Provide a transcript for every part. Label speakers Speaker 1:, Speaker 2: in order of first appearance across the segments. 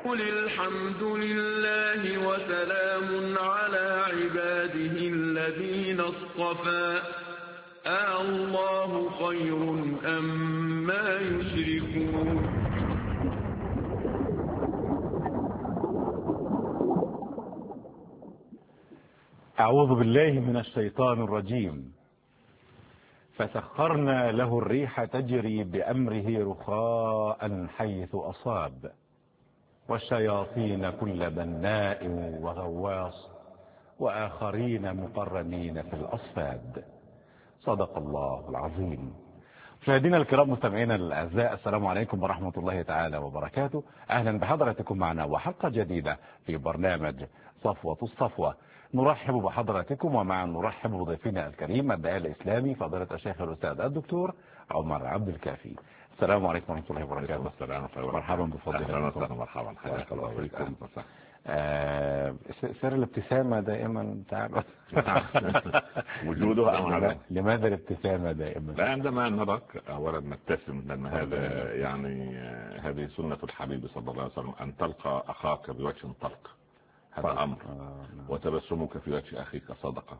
Speaker 1: وقل الحمد لله وسلام على عباده الذين اصطفى الله خير أما يشركون.
Speaker 2: أعوذ بالله من الشيطان الرجيم. فسخرنا له الريح تجري بأمره رخاء حيث أصاب والشياطين كل بناء وغواص وآخرين مقرنين في الأصفاد. صدق الله العظيم. مشاهدينا الكرام مستمعينا الأعزاء، السلام عليكم ورحمة الله تعالى وبركاته. أهلا بحضراتكم معنا وحلقة جديدة في برنامج صفوة الصفوة. نرحب بحضراتكم ومع نرحب بضيفنا الكريم الداعية الإسلامي فضيلة الشيخ الأستاذ الدكتور عمر عبد الكافي. السلام عليكم ورحمة الله وبركاته.
Speaker 3: السلام عليكم.
Speaker 2: مرحبا بفضيلتكم.
Speaker 3: مرحبا.
Speaker 2: حياك الله فيكم. سر الابتسامة دائما تعب
Speaker 3: وجودها أم عدم؟
Speaker 2: لماذا الابتسامة دائما؟
Speaker 3: لا، عندما نراك أولا نبتسم، لأن هذا يعني هذه سنة الحبيب صلى الله عليه وسلم، أن تلقى أخاك بوجه طلق، هذا أمر، وتبسمك في وجه أخيك صدقة،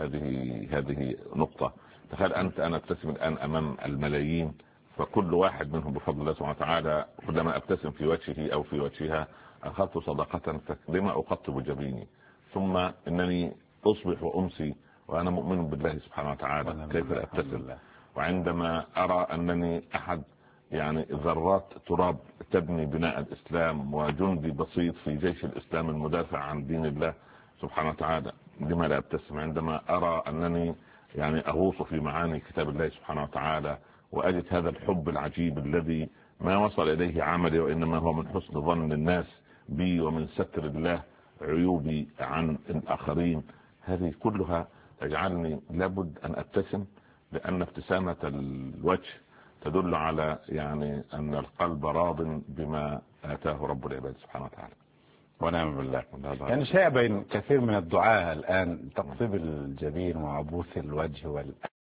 Speaker 3: هذه نقطة. تخيل أنت أنا أبتسم الآن أمام الملايين، فكل واحد منهم بفضل الله سبحانه وتعالى كلما أبتسم في وجهه أو في وجهها أخذت صدقة لما أقطب جبيني، ثم إنني أصبح وأمسي وأنا مؤمن بالله سبحانه وتعالى. كيف أبتسم وعندما أرى أنني أحد يعني ذرات تراب تبني بناء الإسلام وجندي بسيط في جيش الإسلام المدافع عن دين الله سبحانه وتعالى؟ لما لا أبتسم عندما أرى أنني يعني أغوص في معاني كتاب الله سبحانه وتعالى وأجد هذا الحب العجيب الذي ما وصل إليه عملي، وإنما هو من حسن ظن الناس بي ومن ستر الله عيوبي عن الآخرين. هذه كلها تجعلني لابد أن أبتسم، لأن ابتسامة الوجه تدل على يعني أن القلب راض بما آتاه رب العباد سبحانه وتعالى.
Speaker 2: ونعم بالله. يعني شائع بين كثير من الدعاة الآن تقطيب الجبين وعبوث الوجه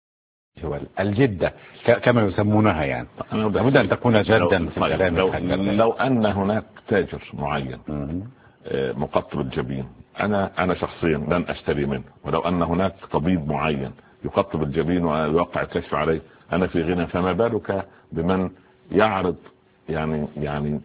Speaker 2: والجدة كما يسمونها، يعني لابد أن تكون جدا في كلامك.
Speaker 3: لو أن هناك تاجر معين مقطب الجبين، أنا شخصيا لن أشتري منه، ولو أن هناك طبيب معين يقطب الجبين ويوقع الكشف عليه أنا في غنى، فما بالك يعرض يعني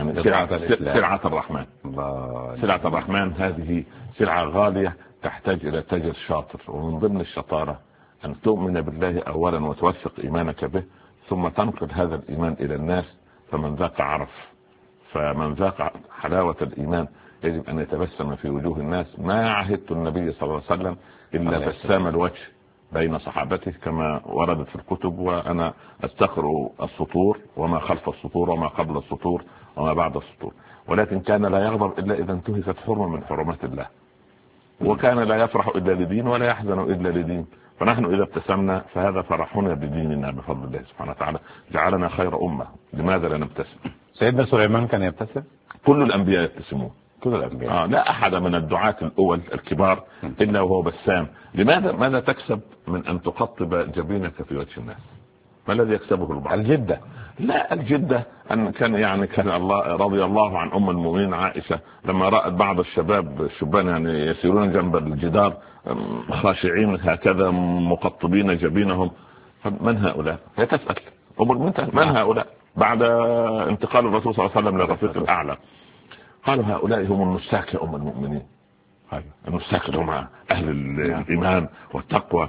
Speaker 3: سلعة الرحمن. سلعة الرحمن هذه سلعة غالية تحتاج إلى تاجر شاطر، ومن ضمن الشطارة أن تؤمن بالله أولا وتوثق إيمانك به، ثم تنقل هذا الإيمان إلى الناس، فمن ذاق عرف. فمن ذاق حلاوة الإيمان يجب أن يتبسم في وجوه الناس. ما عهدت النبي صلى الله عليه وسلم إلا بسام الوجه بين صحابته كما وردت في الكتب، وأنا أستقرأ السطور وما خلف السطور وما قبل السطور وما بعد السطور. ولكن كان لا يغضب إلا إذا انتهكت حرمة من حرمات الله، وكان لا يفرح إلا لدين ولا يحزن إلا لدين. فنحن إذا ابتسمنا فهذا فرحنا بديننا بفضل الله سبحانه وتعالى، جعلنا خير أمة. لماذا لا نبتسم؟
Speaker 2: سيدنا سليمان كان يبتسم.
Speaker 3: كل الأنبياء يبتسمون،
Speaker 2: كل الأنبياء.
Speaker 3: لا أحد من الدعاة الأول الكبار إلا وهو بسام. ماذا تكسب من أن تقطب جبينك في وجه الناس؟ ما الذي يكسبه البعض؟
Speaker 2: الجدة.
Speaker 3: لا، الجدة أن كان الله رضي الله عن أم المؤمنين عائشة لما رأت بعض الشبان يعني يسيرون جنب الجدار خاشعين هكذا مقطبين جبينهم، من هؤلاء؟ هي تسأل من هؤلاء؟ بعد انتقال الرسول صلى الله عليه وسلم للرفيق الأعلى قالوا هؤلاء هم النساك يا أم المؤمنين. النساك هم أهل الإيمان والتقوى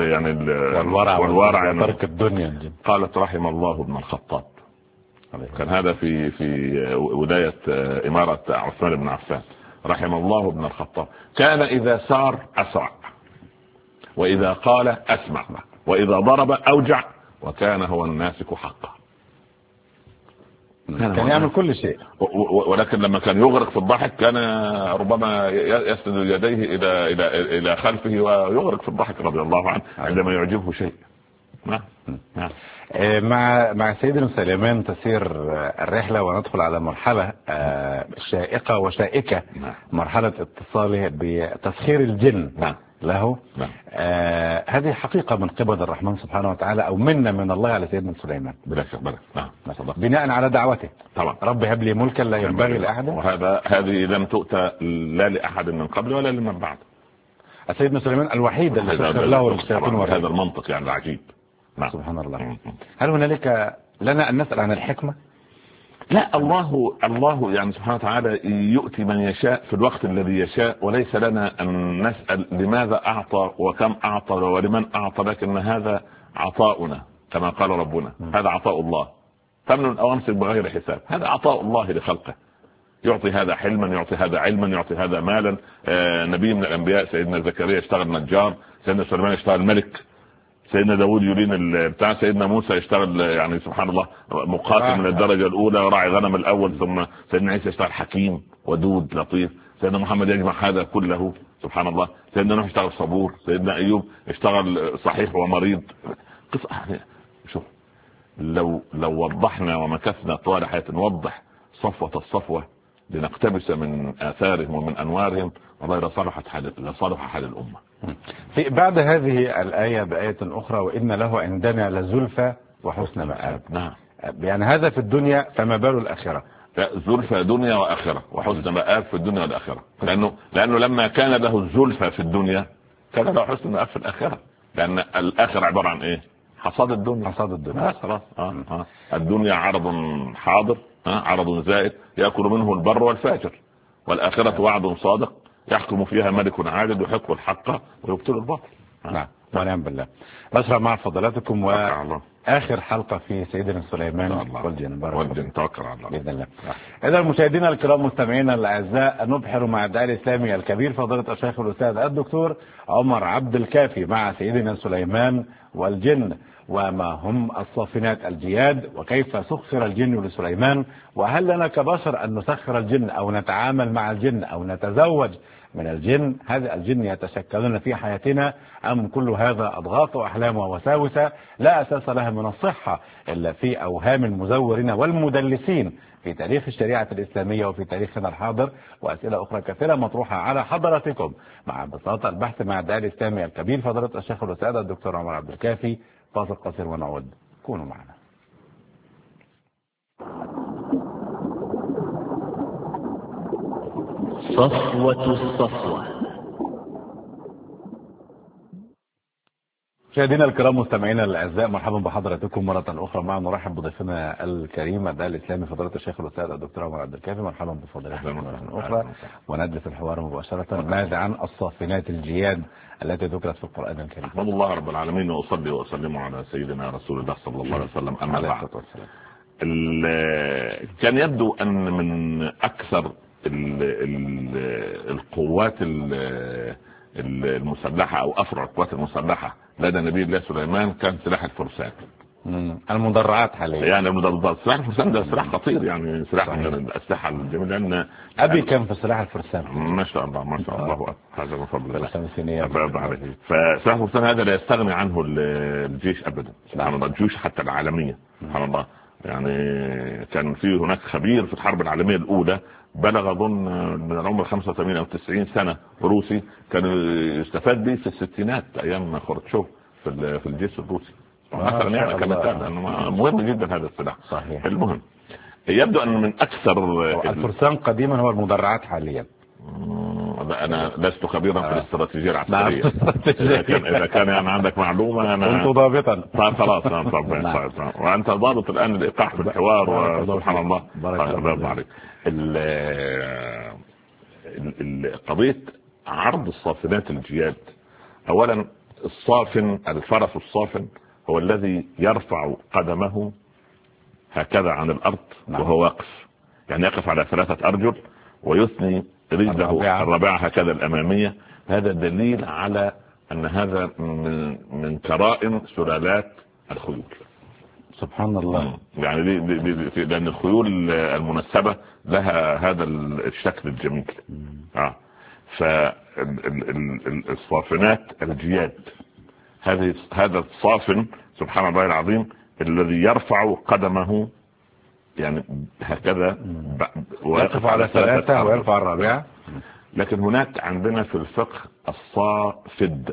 Speaker 3: والورع
Speaker 2: وترك الدنيا.
Speaker 3: قالت رحم الله ابن الخطاب. كان هذا في ولاية إمارة عثمان بن عفان. رحم الله ابن الخطاب، كان إذا سار أسرع، وإذا قال أسمع، وإذا ضرب أوجع، وكان هو الناسك حقا.
Speaker 2: كان يعمل كل شيء،
Speaker 3: ولكن لما كان يغرق في الضحك كان ربما يسند يديه إلى خلفه ويغرق في الضحك رضي الله عنه عندما يعجبه شيء.
Speaker 2: مع سيدنا سليمان تسير الرحلة وندخل على مرحلة شائقة وشائكة، مرحلة اتصاله بتسخير الجن له.
Speaker 3: نعم.
Speaker 2: هذه حقيقة من قبل الرحمن سبحانه وتعالى، أو منا من الله على سيدنا سليمان.
Speaker 3: بلا شك. نعم.
Speaker 2: بناء على دعوته
Speaker 3: طبعا.
Speaker 2: رب هب لي ملكا لا ينبغي لأحد.
Speaker 3: هذه لم تؤتى لا لأحد من قبل ولا لمن بعد.
Speaker 2: سيدنا سليمان الوحيد الذي سخر له الشياطين والرجل.
Speaker 3: هذا المنطق يعني العجيب. نعم.
Speaker 2: سبحان الله. هل هنالك لنا أن نسأل عن الحكمة؟
Speaker 3: لا، الله يعني سبحانه وتعالى يؤتي من يشاء في الوقت الذي يشاء، وليس لنا أن نسأل لماذا أعطى وكم أعطى ولمن أعطى، لكن هذا عطاؤنا كما قال ربنا. هذا عطاء الله، فمن أو أمسك بغير حساب. هذا عطاء الله لخلقه، يعطي هذا حلما، يعطي هذا علما، يعطي هذا مالا. نبي من الأنبياء سيدنا زكريا اشتغل نجار، سيدنا سليمان اشتغل ملك، سيدنا داود يرين بتاع، سيدنا موسى يشتغل يعني سبحان الله مقاتل من الدرجة الأولى، راعي غنم الأول، ثم سيدنا عيسى يشتغل حكيم ودود لطيف، سيدنا محمد يجمع هذا كله سبحان الله، سيدنا نوح يشتغل صبور، سيدنا أيوب يشتغل صحيح ومريض. قصة شوف، لو وضحنا ومكثنا طوال حياة نوضح صفوة الصفوة لنقتبس من آثارهم ومن أنوارهم، والله لصالح حال الأمة.
Speaker 2: في بعد هذه الآية بآية أخرى، وإن له عندنا لزلفى وحسن مآب.
Speaker 3: نعم.
Speaker 2: يعني هذا في الدنيا، فما بال الآخرة؟
Speaker 3: زلفى دنيا وآخرة، وحسن مآب في الدنيا والآخرة. لأنه لما كان له الزلفى في الدنيا كان له حسن مآب في الآخرة، لأن الآخرة عبارة عن إيه؟ حصاد الدنيا. خلاص. الدنيا عرض حاضر، عرض زائد يأكل منه البر والفاجر، والآخرة وعد صادق يحكم فيها ملك عادل يحق الحق ويبطل الباطل.
Speaker 2: نعم ونعم بالله. بشرى مع فضلاتكم وآخر حلقة في سيدنا سليمان والجن.
Speaker 3: توكل على الله
Speaker 2: بإذن الله. إذا مشاهدينا الكرام مستمعينا الأعزاء، نبحر مع الداعية الإسلامي الكبير فضيلة الشيخ الأستاذ الدكتور عمر عبد الكافي مع سيدنا سليمان والجن، وما هم الصافنات الجياد، وكيف سخر الجن لسليمان، وهل لنا كبشر أن نسخر الجن أو نتعامل مع الجن أو نتزوج من الجن؟ هذا الجن يتشكلون في حياتنا أم كل هذا أضغاث وأحلام ووساوس لا أساس لها من الصحة إلا في أوهام المزورين والمدلسين في تاريخ الشريعة الإسلامية وفي تاريخنا الحاضر؟ وأسئلة أخرى كثيرة مطروحة على حضراتكم مع بساطة البحث مع الداعي الإسلامي الكبير فضيلة الشيخ الأستاذ الدكتور عمر عبد الكافي. فاصل قصير ونعود، كونوا معنا.
Speaker 4: صفوة الصفوة.
Speaker 2: مشاهدينا الكرام مستمعينا الاعزاء، مرحبا بحضراتكم مره اخرى. معنا نرحب بضيفنا الكريم الداعي الاسلامي فضيله الشيخ الاستاذ الدكتور عمر عبد الكافي. مرحبا بفضيلتكم مره اخرى، وندرس الحوار مباشره. ماذا عن الصافنات الجياد التي ذكرت في القران الكريم؟
Speaker 3: احمد الله رب العالمين واصلي واسلم على سيدنا رسول الله صلى الله عليه وسلم. اما بعد، كان يبدو ان من اكثر القوات المسلحه او افرع القوات المسلحه لدى نبي الله سليمان كان سلاح الفرسان،
Speaker 2: المدرعات حاليا.
Speaker 3: يعني المدرعات، سلاح الفرسان ده سلاح خطير، يعني سلاح من الاسلحه الجميله. لان
Speaker 2: ابي كان في سلاح الفرسان
Speaker 3: ما شاء الله ما شاء الله، هذا من فضل الله. فسلاح الفرسان هذا لا يستغني عنه الجيش ابدا، سبحان الله. الجيوش حتى العالميه سبحان الله، يعني كان في هناك خبير في الحرب العالميه الاولى بلغ اظن من العمر 85 او 90 سنه روسي، كان يستفاد به في الستينات ايام خروتشوف في الجيش الروسي مثلا، يعني كمثال مهم جدا هذا السلاح.
Speaker 2: صحيح.
Speaker 3: المهم يبدو ان من اكثر
Speaker 2: الفرسان قديما هو المدرعات حاليا.
Speaker 3: انا لست خبيرا في الاستراتيجيه العسكريه. اذا كان يعني عندك معلومه انا
Speaker 2: كنت ضابطا.
Speaker 3: خلاص طبعا. وانت ضابط الان الايقاع في الحوار، سبحان الله. بارك عليك. قضيه عرض الصافنات الجياد، اولا الصافن، الفرس الصافن هو الذي يرفع قدمه هكذا عن الارض وهو واقف، يعني يقف على 3 أرجل ويثني رجله الرابعه هكذا الاماميه. هذا دليل على ان هذا من كرائم سلالات الخيول.
Speaker 2: سبحان الله.
Speaker 3: يعني دي لان الخيول المنسبه لها هذا الشكل الجميل. فالصافنات الجياد، هذا الصافن سبحان الله العظيم الذي يرفع قدمه يعني هكذا
Speaker 2: ويقف على 3 ويرفع الرابعه،
Speaker 3: لكن هناك عندنا في الفقه الصافد.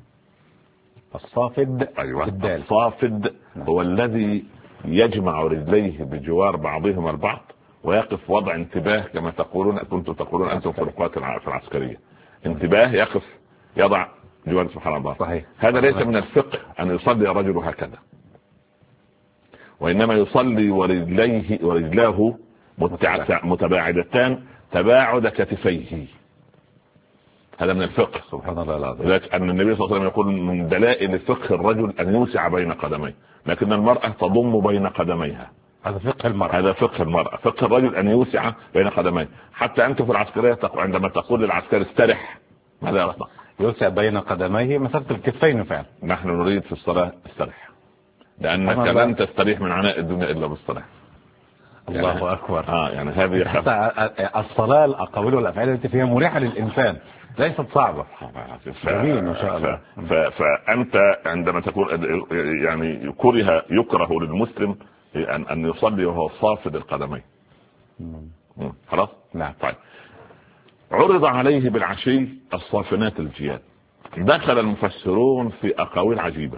Speaker 2: الصافد.
Speaker 3: ايوه الصافد هو الذي يجمع رجليه بجوار بعضهما البعض ويقف وضع انتباه كما تقولون كنتم تقولون انتم في القوات العسكريه. انتباه، يقف يضع جوار. سبحان الله.
Speaker 2: صحيح.
Speaker 3: هذا ليس من الفقه ان يصلي الرجل هكذا، وانما يصلي ورجلاه متباعدتان تباعد كتفيه. هذا من الفقه.
Speaker 2: سبحان الله العظيم.
Speaker 3: لذلك ان النبي صلى الله عليه وسلم يقول من دلائل فقه الرجل ان يوسع بين قدميه، لكن المرأة تضم بين قدميها.
Speaker 2: هذا فقه المرأة.
Speaker 3: هذا فقه المرأة. فقه الرجل ان يوسع بين قدميه. حتى انت في العسكرية عندما تقول للعسكري استرح، ماذا يصنع؟
Speaker 2: يوسع بين قدميه مسافة الكتفين فعلا.
Speaker 3: نحن نريد في الصلاة استرح، لانك لن تستريح من عناء الدنيا الا بالصلاة.
Speaker 2: الله يعني أكبر.
Speaker 3: يعني هذه
Speaker 2: حتى الصلاة الأقوال والأفعال التي فيها مريحة للإنسان ليست صعبة. جميل ما شاء الله.
Speaker 3: فأنت عندما تكون يعني يكره للمسلم أن يصلي وهو صافد القدمين. خلاص.
Speaker 2: نعم.
Speaker 3: طيب، عرض عليه بالعشي الصافنات الجياد. دخل المفسرون في أقاويل عجيبة،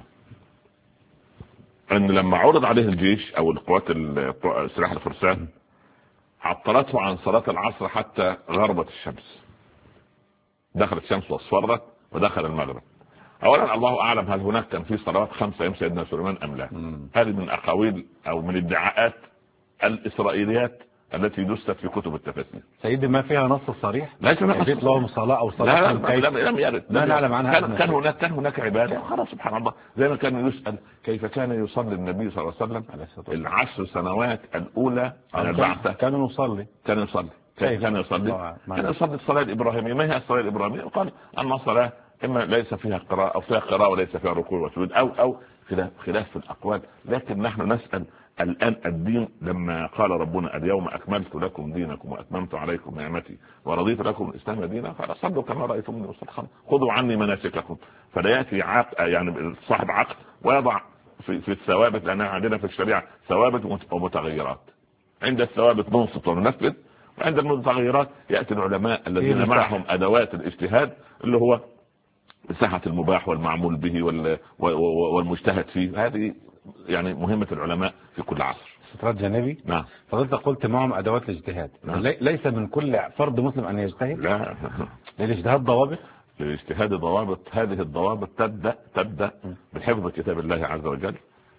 Speaker 3: ان لما عرض عليه الجيش او القوات سلاح الفرسان عطلته عن صلاة العصر حتى غربت الشمس. دخلت الشمس واصفرت ودخل المغرب. اولا الله اعلم هل هناك كان في صلوات 5 ايام سيدنا سليمان ام لا. هذه من اقاويل او من ادعاءات الاسرائيليات التي دست في كتب التفاسير.
Speaker 2: سيدي ما فيها نص صريح؟
Speaker 3: ليس
Speaker 2: لهم صلاة او صلاة
Speaker 3: لم يرد.
Speaker 2: لا نعلم عنها.
Speaker 3: كان هناك عبادة. خلاص سبحان الله. زي ما كان يسأل كيف كان يصلي النبي صلى الله عليه وسلم العشر سنوات الاولى من البعثة.
Speaker 2: كان يصلي
Speaker 3: كان يصلي الصلاة الابراهيمية. ما هي الصلاة الابراهيمية؟ قال اما صلاة اما ليس فيها قراءة او فيها قراءة وليس فيها ركوع وسجود او خلاف في الاقوال. لكن نحن نسأل الآن الدين لما قال ربنا اليوم أكملت لكم دينكم وأتممت عليكم نعمتي ورضيت لكم الإسلام دينا فصلوا كما رأيتموني أصلي خذوا عني مناسككم. فلا يأتي يعني صاحب عقل ويضع في الثوابت، لأن عندنا في الشريعة ثوابت ومتغيرات. عند الثوابت ننصت وننفذ، وعند المتغيرات يأتي العلماء الذين معهم أدوات الاجتهاد اللي هو مساحة المباح والمعمول به والمجتهد فيه. هذه يعني مهمة العلماء في كل عصر.
Speaker 2: استطراد جانبي.
Speaker 3: نعم.
Speaker 2: فضلت قلت معهم أدوات الاجتهاد.
Speaker 3: نعم.
Speaker 2: ليس من كل فرد مسلم أن يجتهد.
Speaker 3: لا.
Speaker 2: للاجتهاد ضوابط.
Speaker 3: للاجتهاد ضوابط. هذه الضوابط تبدأ بحفظ كتاب الله عز وجل،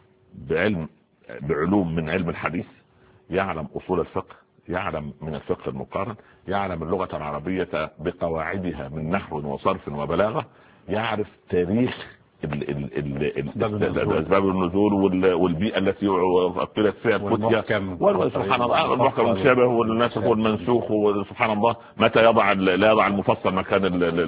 Speaker 3: بعلوم من علم الحديث، يعلم أصول الفقه، يعلم من الفقه المقارن، يعلم اللغة العربية بقواعدها من نحو وصرف وبلاغة، يعرف تاريخ أسباب النزول والبيئة التي أبطلت فيها الفتية، سبحان الله، المحكم المشابه والناسخ والمنسوخ، وسبحان الله متى لا يضع المفصل مكان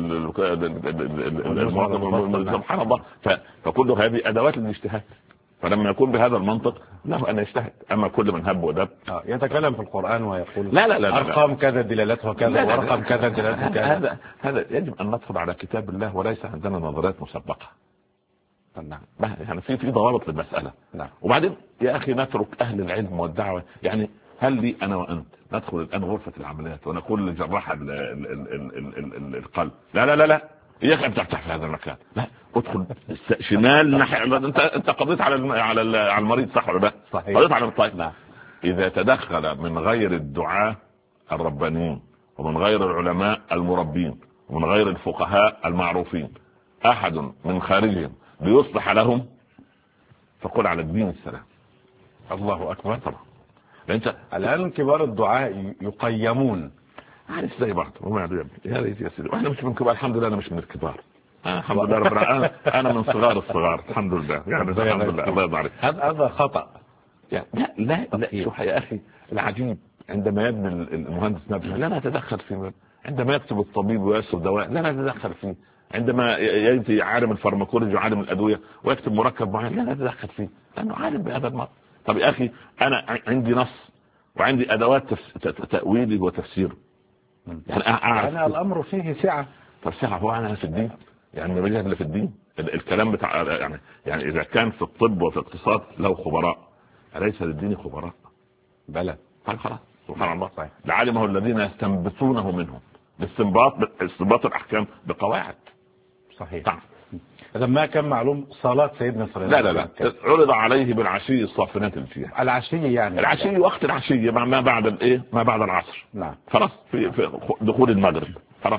Speaker 3: المحكم، سبحان الله. فكل هذه أدوات الاجتهاد. فلما يكون بهذا المنطق له أن يجتهد. أما كل من هب ودب
Speaker 2: يتكلم في القرآن ويقول
Speaker 3: لا
Speaker 2: أرقام كذا دلالتها كذا ورقم كذا دلالتها كذا.
Speaker 3: هذا يجب أن ندخل على كتاب الله وليس عندنا نظريات مسبقة.
Speaker 2: نعم.
Speaker 3: يعني في ضوابط للمسألة.
Speaker 2: نعم.
Speaker 3: وبعدين يا أخي نترك أهل العلم والدعوة. يعني هل لي أنا وأنت ندخل الآن غرفة العمليات ونقول لجراح القلب لا إياك أن تفتح في هذا المكان، لا ادخل شمال ناحية. أنت قضيت على المريض صح ولا لا؟
Speaker 2: صحيح.
Speaker 3: قضيت على الطيب.
Speaker 2: نعم.
Speaker 3: إذا تدخل من غير الدعاة الربانيين ومن غير العلماء المربين ومن غير الفقهاء المعروفين أحد من خارجهم ليصلح لهم، فقل على الدين السلام.
Speaker 2: الله أكبر.
Speaker 3: طبعا.
Speaker 2: الآن كبار الدعاء يقيمون
Speaker 3: عارف زي بعض وما يا ريت يا سيدي. واحنا مش من كبار الحمد لله. انا مش من الكبار الحمد لله رب العالمين. انا من صغار الصغار الحمد لله. يعني الحمد لله. الله يرضى عليك.
Speaker 2: هذا خطأ.
Speaker 3: يعني لا شوف يا اخي العجيب عندما يبني المهندس نبني لا نتدخل فيه. عندما يكتب الطبيب ويكتب دواء لا نتدخل فيه. عندما يأتي عالم الفارماكولوجي وعالم الأدوية ويكتب مركب معين لا نتدخل فيه لأنه عالم بهذا المرض. طب يا أخي أنا عندي نص وعندي أدوات تأويله وتفسيره. يعني
Speaker 2: أنا الأمر فيه سعة.
Speaker 3: طب سعة هو أنا في الدين يعني ما اللي في الدين الكلام بتاع يعني إذا كان في الطب وفي الاقتصاد له خبراء أليس للدين خبراء؟
Speaker 2: بلى.
Speaker 3: خلاص سبحان الله. لعلمه الذين يستنبطونه منهم استنباط الاحكام بقواعد.
Speaker 2: صحيح.
Speaker 3: طبعا.
Speaker 2: إذا ما كان معلوم صلاة سيدنا سليمان.
Speaker 3: لا عرض عليه بالعشي الصافنات الجياد.
Speaker 2: العشي يعني
Speaker 3: العشي وقت العشي ما بعد الايه، ما بعد العصر.
Speaker 2: نعم.
Speaker 3: خلاص في دخول المغرب خلاص.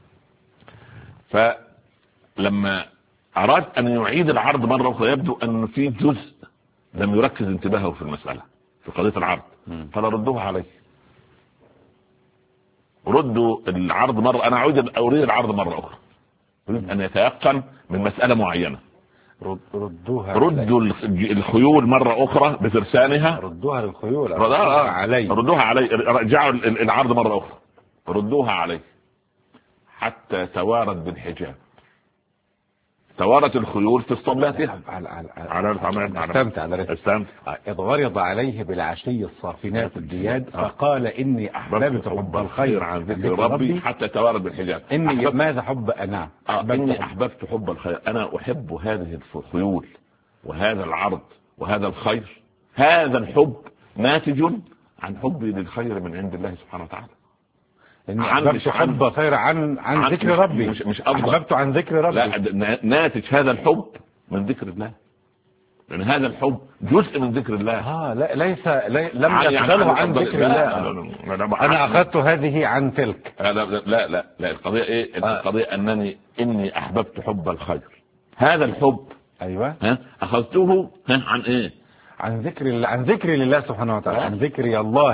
Speaker 3: فلما اراد ان يعيد العرض مرة اخرى يبدو ان في جزء لم يركز انتباهه في المسألة في قضية العرض. قال ردوها عليه. ردوا العرض مرة. انا اريد العرض مرة اخرى. يريد ان يتيقن من مسألة معينة. ردوا الخيول مرة اخرى بترسانها.
Speaker 2: ردوها للخيول.
Speaker 3: ردوها علي. رجعوا العرض مرة اخرى. ردوها علي حتى توارد بالحجاب. توارت الخيول في اسطبلاتها.
Speaker 2: استمتع. إذ غرض عليه بالعشي الصافنات الجياد فقال إني أحببت حب الخير عن ذكر ربي
Speaker 3: حتى توارد بالحجاب.
Speaker 2: ماذا حب أنا؟
Speaker 3: إني أحببت حب الخير. أنا أحب هذه الخيول وهذا العرض وهذا الخير. هذا الحب ناتج عن حبي للخير من عند الله سبحانه وتعالى.
Speaker 2: إني أحببت حب خير عن ذكر ربي.
Speaker 3: مش
Speaker 2: أحببت عن ذكر ربي.
Speaker 3: لا، ناتج هذا الحب من ذكر الله. لأن هذا الحب جزء من ذكر الله.
Speaker 2: لم يشغله عن ذكر الله. أنا أخذت هذه عن تلك.
Speaker 3: لا القضية إيه؟ القضية إني أحببت حب الخير. هذا الحب
Speaker 2: أيوة
Speaker 3: أخذته عن إيه؟
Speaker 2: عن ذكر لله سبحانه وتعالى. عن ذكر الله.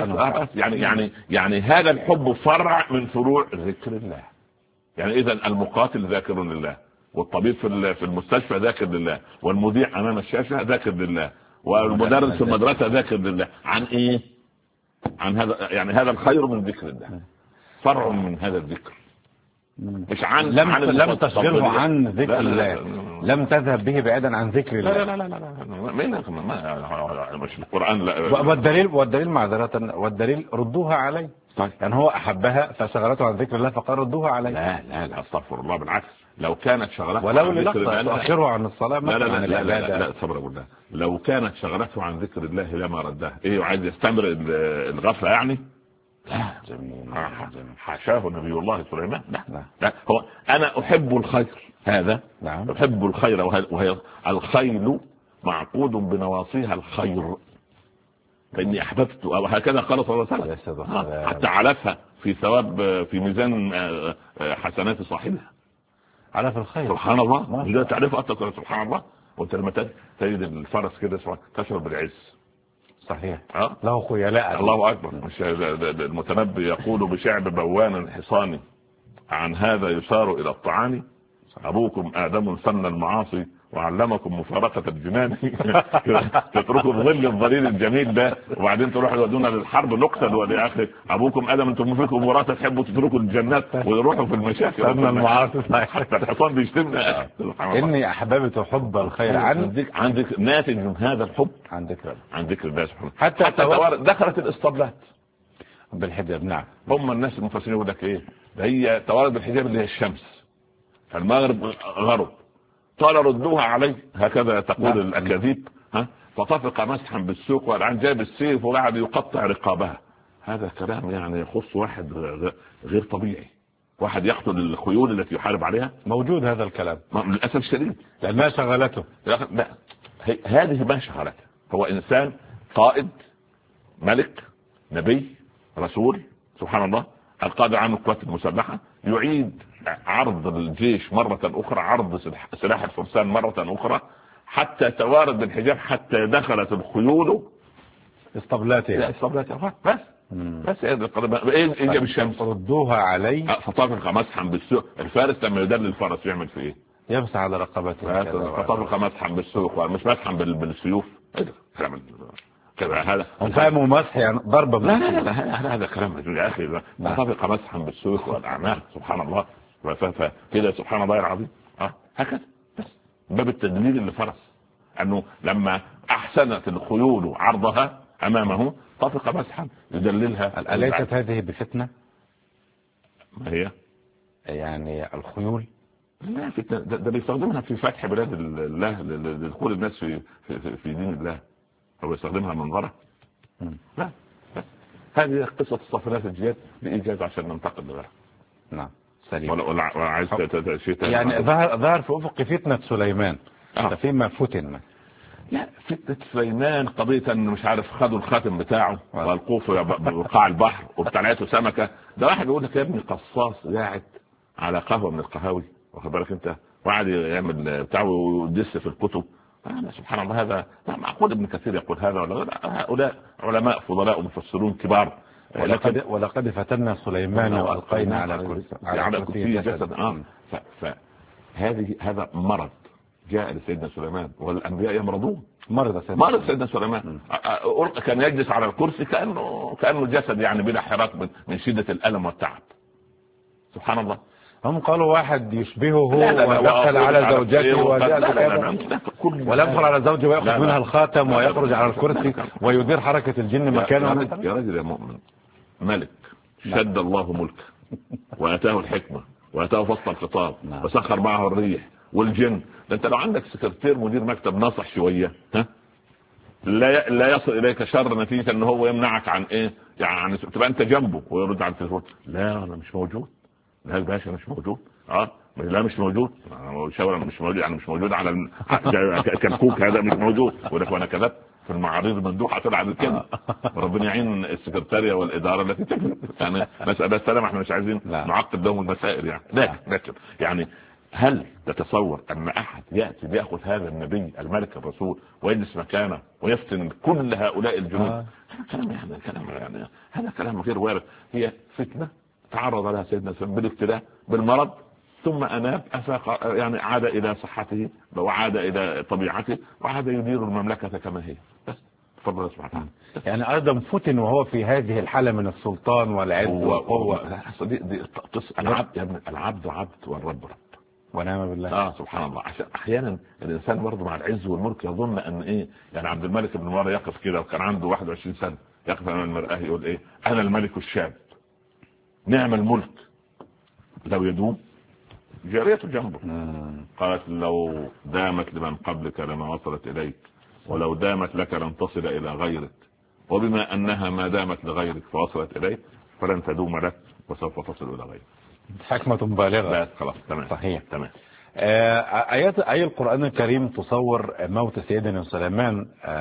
Speaker 3: يعني هذا الحب فرع من فروع ذكر الله. يعني إذا المقاتل ذاكر لله، والطبيب في المستشفى ذاكر لله، والمذيع أمام الشاشة ذاكر لله، والمدرس في المدرسة ذاكر لله. عن إيه؟ عن هذا. يعني هذا الخير من ذكر الله، فرع من هذا الذكر. مش
Speaker 2: لم تشغله عن ذكر الله. لم تذهب به بعيدا عن ذكر الله.
Speaker 3: لا مش القرآن. لا.
Speaker 2: والدليل معذرة. والدليل ردوها عليه.
Speaker 3: طيب.
Speaker 2: يعني هو أحبها فشغلته عن ذكر الله فقال ردوها عليه.
Speaker 3: لا استغفر الله. بالعكس، لو كانت شغلته
Speaker 2: ولو للحظة تؤخره عن الصلاة
Speaker 3: لا صبر بالله. لو كانت شغلته عن ذكر الله لما ردها. ايه عايز يستمر الغفلة يعني؟ لا جميل. حاشاه نبي الله سليمان. لا هو انا احب الخير هذا.
Speaker 2: نعم.
Speaker 3: احب الخير وهي الخيل معقود بنواصيها الخير. فاني احببت، وهكذا قال صلى الله عليه وسلم، حتى علفها في ثواب في ميزان حسنات صاحبها.
Speaker 2: علف الخير.
Speaker 3: سبحان الله. لا تعرف أكثر. سبحان الله. وانت لما تجد الفرس كده تشعر بالعز.
Speaker 2: صحيح. له خيلاء.
Speaker 3: الله اكبر. مش المتنبي يقول بشعب بوان حصاني عن هذا يسار الى الطعام. ابوكم ادم سن المعاصي وعلمكم مفارقة الجنان. تتركوا الظل الظليل الجميل ده وبعدين تروحوا يودونا للحرب نقتل. ولا اخي ابوكم ادم انتم فيكم مرات تحبوا تتركوا الجنات ويروحوا في المشاكل.
Speaker 2: سن المعاصي.
Speaker 3: حتى الحصان بيشتمنا.
Speaker 2: اني احببت حب الخير
Speaker 3: عندك ناتج من هذا الحب عن ذكر الله سبحانه.
Speaker 2: حتى
Speaker 3: دخلت الاسطبلات
Speaker 2: بالحجاب. نعم.
Speaker 3: هم الناس المفسرين يقول لك ايه؟ هي توارد بالحجاب اللي هي الشمس. فالمغرب غرب. قال ردوها عليه. هكذا تقول الأكاذيب. فطفق مسحا بالسوق والآن جاب السيف وقعد يقطع رقابها. هذا كلام يعني يخص واحد غير طبيعي. واحد يقتل الخيول التي يحارب عليها.
Speaker 2: موجود هذا الكلام
Speaker 3: للأسف الشديد.
Speaker 2: لأن ما شغلته.
Speaker 3: لا هذه ما شغلته. هو إنسان قائد، ملك، نبي، رسول، سبحان الله، القادر عن القوات المسلحة، يعيد عرض الجيش مرة أخرى، عرض سلاح الفرسان مرة أخرى، حتى توارد بالحجاب، حتى دخلت الخيول
Speaker 2: اسطبلاتها.
Speaker 3: بس ايه بالشمس.
Speaker 2: ردوها علي.
Speaker 3: فطفق مسحا بالسوق. الفارس لما يدل الفرس يعمل في ايه؟
Speaker 2: يمسح على رقبته.
Speaker 3: فطفق مسحا بالسوق، مش مسحا بالسيوف. هذا
Speaker 2: فهموا مسح يعني ضربة.
Speaker 3: لا هذا كلام يا اخي. فطفق مسحا بالسوق والاعناق. سبحان الله. كده سبحان الله العظيم. هكذا بس باب التدليل اللي فرس انه لما احسنت الخيول عرضها امامه طفق مسحا يدللها.
Speaker 2: أليست هذه بفتنة؟
Speaker 3: ما هي
Speaker 2: يعني الخيول؟
Speaker 3: لا فتنة. ده بيستخدمها في فتح بلاد الله لدخول الناس في دين الله. هو يستخدمها منظرة. لا هذه قصة الصافنات الجياد لإيجاز عشان ننتقل لغيرها.
Speaker 2: نعم سليم.
Speaker 3: ولا عايز شيء
Speaker 2: يعني ظهر في أفق فتنة سليمان فيما فتن.
Speaker 3: لا فتنة سليمان قضية ان مش عارف خدوا الخاتم بتاعه والقوه في بقاع البحر وابتلعته سمكة. ده واحد يقول لك يا ابني قصاص قاعد على قهوة من القهاوي واخد بالك انت وقعد يعمل بتاعه ويدس في الكتب. سبحان الله هذا معقول؟ ابن كثير يقول هذا ولا هؤلاء علماء فضلاء ومفسرون كبار.
Speaker 2: ولقد فتنا سليمان والقينا على كرسي جسد.
Speaker 3: فهذه هذا مرض جاء لسيدنا سليمان والانبياء يمرضون.
Speaker 2: مرض
Speaker 3: سيدنا سليمان كان يجلس على الكرسي كانه جسد يعني بلا حراك من شده الالم والتعب. سبحان الله.
Speaker 2: هم قالوا واحد يشبهه ودخل على زوجته ولا يدخل على زوجته ويأخذ منها الخاتم ويخرج على الكرسي ويدير حركة الجن مكانه.
Speaker 3: يا رجل يا مؤمن ملك شد الله ملكه واتاه الحكمة واتاه فصل الخطاب وسخر معه الريح والجن. ده انت لو عندك سكرتير مدير مكتب ناصح شوية لا يصل اليك شر نتيجة ان هو يمنعك عن ايه يعني تبقى انت جنبه ويرد على التليفون لا انا مش موجود. لا الباشا مش موجود. لا مش موجود. شاور مش موجود يعني مش موجود على كالكوك هذا مش موجود. ولك وانا كذبت في المعارض مندوحه طلع بالكذب. وربنا يعين السكرتاريه والاداره التي تكذب يعني مساله السلام. احنا مش عايزين نعقد لهم المسائل يعني. لكن يعني هل تتصور ان احد ياتي بياخذ هذا النبي الملك الرسول ويجلس مكانه ويفتن كل هؤلاء الجنود؟ كلام يعني هذا كلام غير وارد. هي فتنه تعرض لها سيدنا سليمان بالابتلاء بالمرض ثم اناب افاق يعني عاد الى صحته وعاد الى طبيعته وعاد يدير المملكه كما هي. بس تفضل سبحانه وتعالى.
Speaker 2: يعني ايضا فتن وهو في هذه الحاله من السلطان والعز والقوه.
Speaker 3: دي العبد يا ابن العبد عبد والرب رب
Speaker 2: ونعم بالله.
Speaker 3: سبحان الله. عشان احيانا الانسان برضه مع العز والملك يظن ان ايه يعني عبد الملك بن مروان يقف كده وكان عنده 21 سنه يقف امام المرآة يقول ايه انا الملك الشاب نعم الملك لو يدوم. جارية جنبه قالت لو دامت لمن قبلك لما وصلت إليك ولو دامت لك لن تصل إلى غيرك وبما أنها ما دامت لغيرك فوصلت إليك فلن تدوم لك وسوف تصل إلى غيرك.
Speaker 2: حكمة بالغة.
Speaker 3: خلاص تمام.
Speaker 2: صحيح
Speaker 3: تمام.
Speaker 2: آية القرآن الكريم تصور موت سيدنا سليمان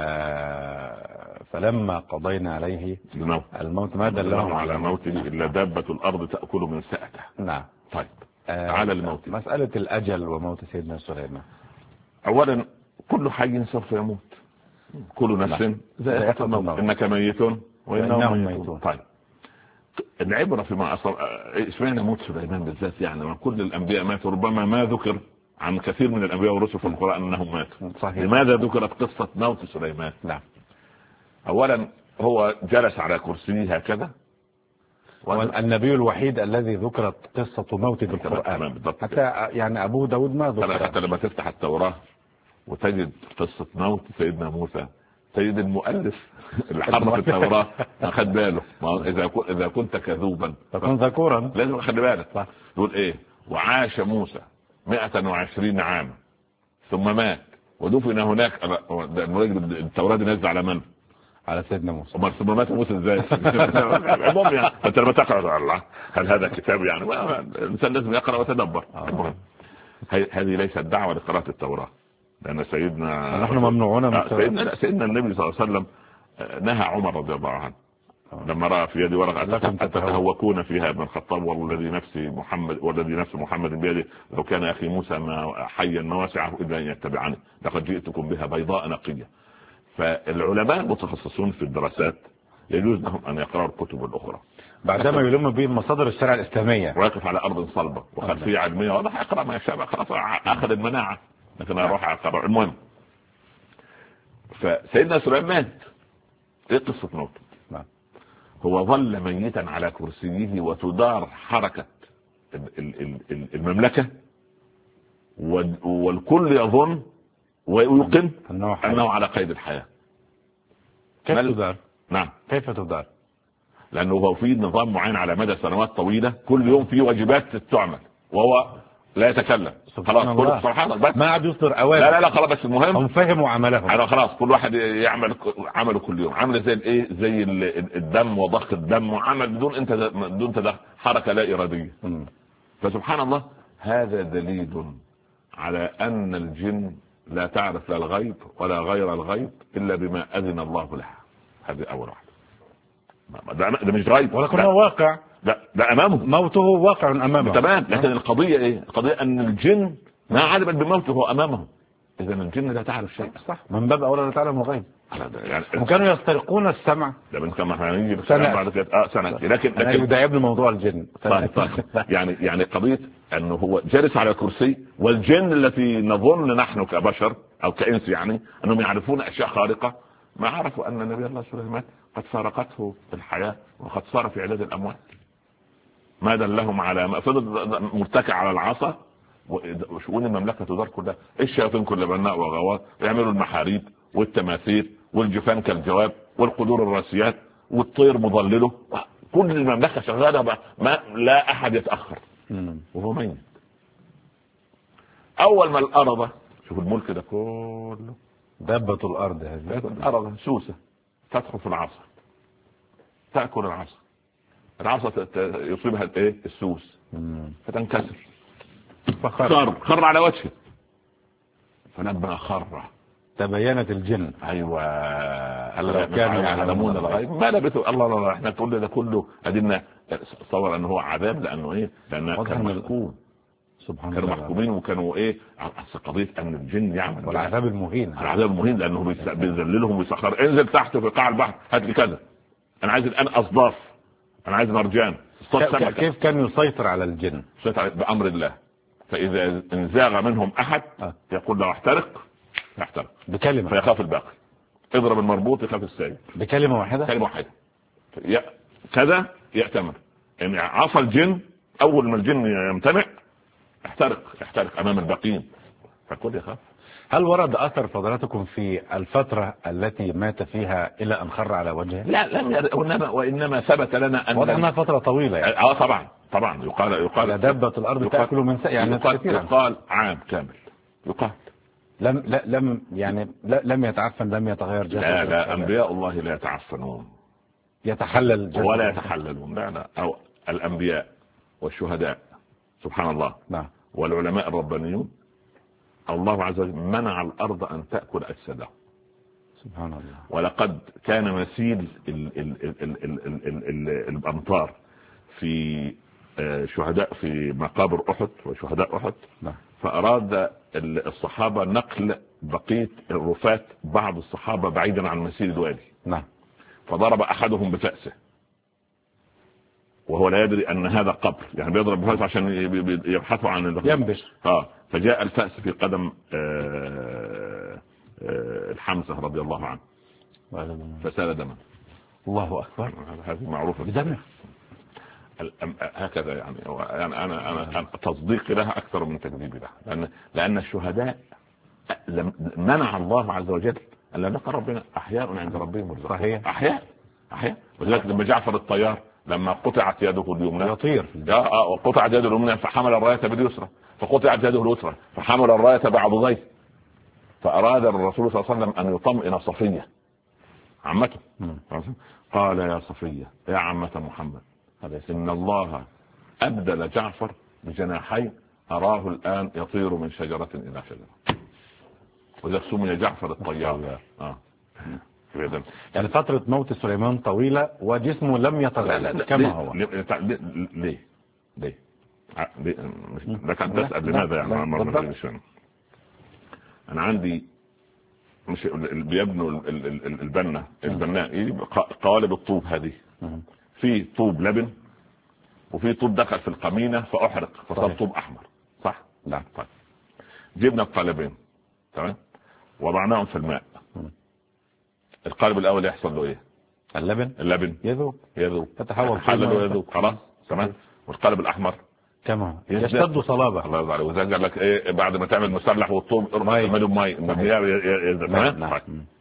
Speaker 2: فلما قضينا عليه الموت ما دلهم
Speaker 3: على موته إلا دابة الأرض تأكل من سأته.
Speaker 2: نعم.
Speaker 3: طيب على الموت
Speaker 2: مسألة الأجل وموت سيدنا سليمان.
Speaker 3: أولا كل حي سوف يموت كل نفس ذائقة الموت إنك ميت وإنهم ميتون. طيب العبرة فيما اشمعنى موت سليمان بالذات يعني ما كل الأنبياء ماتوا ربما ما ذكر عن كثير من الأنبياء والرسل في القرآن أنهم ماتوا.
Speaker 2: صحيح.
Speaker 3: لماذا ذكرت قصة موت سليمان؟
Speaker 2: نعم.
Speaker 3: أولا هو جلس على كرسيه هكذا
Speaker 2: والنبي الوحيد الذي ذكرت قصة موته بالقرآن حتى يعني أبو داود ما ذكر.
Speaker 3: حتى لما تفتح التوراة وتجد قصة موت سيدنا موسى تجد المؤلف اللي حرف التوراة أخذ باله إذا كنت كذوبا
Speaker 2: فكن ذكورا
Speaker 3: لازم أخذ بالك. يقول إيه وعاش موسى 120 عاما ثم مات ودفن هناك. التوراة دي نزل على من؟
Speaker 2: على سيدنا موسى.
Speaker 3: ثم مات موسى ازاي؟ المهم يعني انت لما تقرا الله هل هذا كتاب يعني الانسان لازم يقرا ويتدبر. هذه ليست دعوه لقراءه التوراه لان سيدنا
Speaker 2: نحن ممنوعون من
Speaker 3: سيدنا النبي صلى الله عليه وسلم نهى عمر رضي الله عنه لما راى في يد ورقه تتهوكون فيها ابن الخطاب والذي نفس محمد بيده لو كان اخي موسى ما حيا ما وسعه الا ان يتبعني لقد جئتكم بها بيضاء نقيه. فالعلماء المتخصصون في الدراسات يجوز لهم ان يقرأوا الكتب الاخرى
Speaker 2: بعدما يلم به مصادر الشريعه الاسلاميه
Speaker 3: ويقف على ارض صلبه وخلفيه علميه واضح يقرا ما يشاء خلاص اخذ المناعه لكن اروح اقرا. المهم فسيدنا سليمان ايه قصه موته؟ هو ظل ميتا على كرسيه وتدار حركه المملكه والكل يظن ويوقن أنه على قيد الحياة.
Speaker 2: كيف تدار؟
Speaker 3: نعم
Speaker 2: كيف تدار؟
Speaker 3: لأنه هو في نظام معين على مدى سنوات طويلة كل يوم في واجبات تعمل وهو لا يتكلم خلاص، كل سبحان الله
Speaker 2: ما عاد يصدر اوامر.
Speaker 3: لا خلاص، بس المهم
Speaker 2: هم فهموا عملهم.
Speaker 3: انا خلاص كل واحد يعمل عمله كل يوم، عامل زي الايه، زي الدم وضخ الدم، وعمل بدون تدخل، حركه لا اراديه. فسبحان الله، هذا دليل على ان الجن لا تعرف لا الغيب ولا غير الغيب الا بما اذن الله لها. هذه اول واحده. ده مش غيب
Speaker 2: ولكن هو واقع.
Speaker 3: ده امامه،
Speaker 2: موته واقع امامه.
Speaker 3: تمام. لكن القضيه ايه؟ القضيه ان الجن ما علمت بموته امامه. اذا الجن لا تعرف شيء.
Speaker 2: صح، من باب اولى لا تعلم الغيب.
Speaker 3: يعني
Speaker 2: وكانوا يسترقون السمع.
Speaker 3: ده من كما هنيجي بعد كده سنه. لكن
Speaker 2: ده ابن موضوع الجن.
Speaker 3: طيب. يعني قضيه انه هو جالس على كرسي، والجن التي نظن نحن كبشر او كانس يعني انهم يعرفون اشياء خارقه، ما عرفوا ان نبي الله سليمان قد فارقته الحياه وقد صار في عداد الاموات. ما دلهم على ما فضل مرتكع على العصا، وشؤون المملكه تدار كلها. الشياطين كل بناء وغوات يعملوا المحاريب والتماثيل والجفان كالجواب والقدور الراسيات والطير مضلله، كل المملكه شغاله، ما لا احد يتاخر وهو ميت. اول ما الارض، شوف الملك ده كله،
Speaker 2: دبة الارض هذه،
Speaker 3: الارض سوسه تدخل في العصا، تاكل العصا يصيبها الايه، السوس، فتنكسر، خر على وجهه. فلما خر
Speaker 2: تبينت الجن.
Speaker 3: ايوه، هل كانوا يعلمون الغيب ما لبثوا. الله احنا كل ده كله ادينا تصور انه هو عذاب، لانه ايه، لان كان محكوم. سبحان الله، كانوا محكومين وكانوا ايه، قضيه ان الجن يعمل.
Speaker 2: والعذاب المهين،
Speaker 3: العذاب المهين، لانه بيذللهم ويسخر. انزل تحت في قاع البحر هات لي كذا، انا عايز الان اصداف، انا عايز مرجان.
Speaker 2: كيف كان يسيطر على الجن؟
Speaker 3: يسيطر بامر الله. فاذا انزاغ منهم احد يقول له احترق، يحترق
Speaker 2: بكلمه،
Speaker 3: فيخاف الباقي. اضرب المربوط يخاف السايب.
Speaker 2: بكلمه واحده،
Speaker 3: كلمه واحده كذا يأتمر. يعني عصى الجن، اول ما الجن يمتنع يحترق امام الباقين، فالكل يخاف.
Speaker 2: هل ورد اثر فضلاتكم في الفتره التي مات فيها الى ان خر على وجهه؟
Speaker 3: لا لم يرد، وانما ثبت لنا ان
Speaker 2: وضعنا فتره طويله يعني.
Speaker 3: طبعا يقال
Speaker 2: دبة الارض تاكل من يعني
Speaker 3: يقال عام كامل، يقال
Speaker 2: لم يتعفن، لم يتغير جسده.
Speaker 3: لا انبياء الله لا يتعفنون،
Speaker 2: يتحلل جسده
Speaker 3: ولا يتحللون. لا او الانبياء والشهداء سبحان الله،
Speaker 2: نعم،
Speaker 3: والعلماء الربانيون، الله عز وجل منع الارض ان تاكل اجسادهم.
Speaker 2: سبحان الله.
Speaker 3: ولقد كان مسيل الامطار في شهداء في مقابر احد وشهداء احد، فاراد الصحابه نقل بقيه الرفات بعض الصحابه بعيدا عن مسيل الوادي. فضرب احدهم بفأسه وهو لا يدري ان هذا قبر، يعني بيضرب بفأسه عشان يبحثوا عن
Speaker 2: ينبش.
Speaker 3: فجاء الفأس في قدم الحمزة رضي الله عنه فسال دما.
Speaker 2: الله اكبر.
Speaker 3: هذه معروفه
Speaker 2: بدمه
Speaker 3: هكذا. يعني انا تصديقي لها اكثر من تكذيبي لها، لان الشهداء منع الله عز وجل ان نلقى ربنا احياء عند ربهم يرزقون.
Speaker 2: صحيح،
Speaker 3: احياء. ولذلك لما جعفر الطيار لما قطعت يده اليمنى
Speaker 2: يطير،
Speaker 3: وقطعت يده اليمنى فحمل الرايه باليسرى، فقطعت يده اليسرى فحمل الرايه بعضديه. فاراد الرسول صلى الله عليه وسلم ان يطمئن صفيه عمته، قال يا صفيه يا عمه محمد، ان الله ابدل جعفر بجناحين اراه الان يطير من شجره الى شجره، وذلك سمي جعفر الطيار.
Speaker 2: يعني فترة موت سليمان طويلة وجسمه لم يتغير كما هو.
Speaker 3: ليه؟ لك أن تسأل لماذا يعني أنا عندي مش بيبنوا البناء قوالب الطوب هذه، في طوب لبن وفي طوب دخل في القمينة فأحرق فصار طوب أحمر، صح؟
Speaker 2: لا.
Speaker 3: طيب جبنا القالبين تمام وضعناهم في الماء. القالب الاول يحصل له ايه؟ اللبن يذوب
Speaker 2: تتحول
Speaker 3: يذوب خلاص تمام. والقالب الاحمر
Speaker 2: كما يشتد صلابه.
Speaker 3: الله يرضى عليك. وزي قال لك ايه بعد ما تعمل مسلح والطوب ارمي ميه.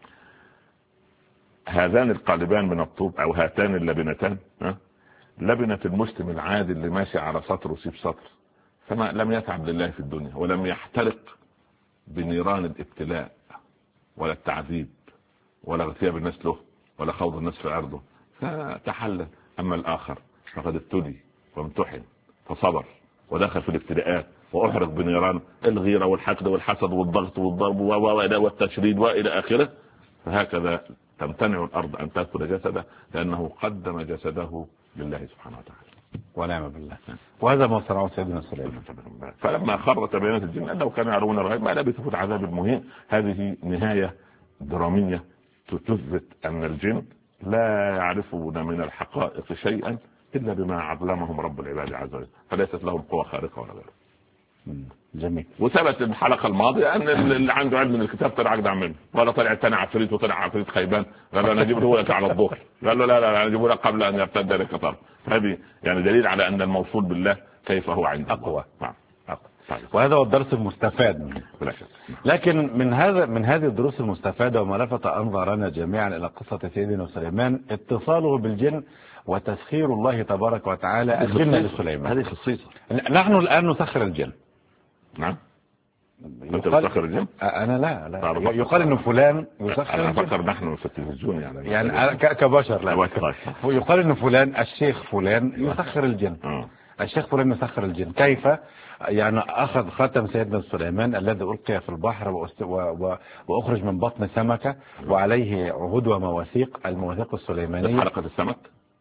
Speaker 3: هذان القالبان من الطوب او هاتان اللبنتان، لبنة المسلم العادي اللي ماشي على سطر وسيب سطر فما لم يتعب لله في الدنيا ولم يحترق بنيران الابتلاء ولا التعذيب ولا اغتياب الناس له ولا خوض الناس في عرضه فتحلل. أما الآخر فقد ابتلي وامتحن فصبر ودخل في الابتلاءات وأحرق بنيران الغيرة والحقد والحسد والضغط والضرب والتشريد وإلى آخره. فهكذا تمتنع الأرض أن تأكل جسده لأنه قدم جسده لله سبحانه وتعالى
Speaker 2: ونعم بالله. وهذا ما صنعه سيدنا سليمان.
Speaker 3: فلما خر تبينات الجن أنه كانوا يعلمون الغيب ما لبثوا في العذاب المهين. هذه نهاية درامية تثبت أن الجن لا يعرفون من الحقائق شيئا إلا بما علمهم رب العباد عز وجل، فليست لهم قوة خارقة ولا غيره.
Speaker 2: جميل.
Speaker 3: وثبت الحلقة الماضية أن اللي عنده علم من الكتاب طلع أجدع منه، ولا طلع الثاني عفريت وطلع عفريت خيبان، قال له أنا أجيبه لك على الظهر، قال له لا أنا أجيبه لك قبل أن يرتد لك طرف. هذه يعني دليل على أن الموصول بالله كيف هو عنده
Speaker 2: أقوى.
Speaker 3: نعم.
Speaker 2: وهذا هو الدرس المستفاد منه. لكن من هذه الدروس المستفادة وما لفت أنظارنا جميعا إلى قصة سيدنا سليمان اتصاله بالجن وتسخير الله تبارك وتعالى الجن لسليمان.
Speaker 3: هذه خصيصة.
Speaker 2: نحن الآن نسخر الجن.
Speaker 3: نعم. أنت بتسخر الجن؟
Speaker 2: أنا لا يقال إنه فلان يسخر
Speaker 3: الجن.
Speaker 2: أنا
Speaker 3: أفكر نحن في التلفزيون
Speaker 2: يعني كبشر. لا يقال إنه فلان الشيخ فلان يسخر الجن. الشيخ فلان يسخر الجن. كيف؟ يعني أخذ خاتم سيدنا سليمان الذي ألقي في البحر وأخرج من بطن سمكة وعليه عهود ومواثيق، المواثيق السليمانية.
Speaker 3: حلقة السمك؟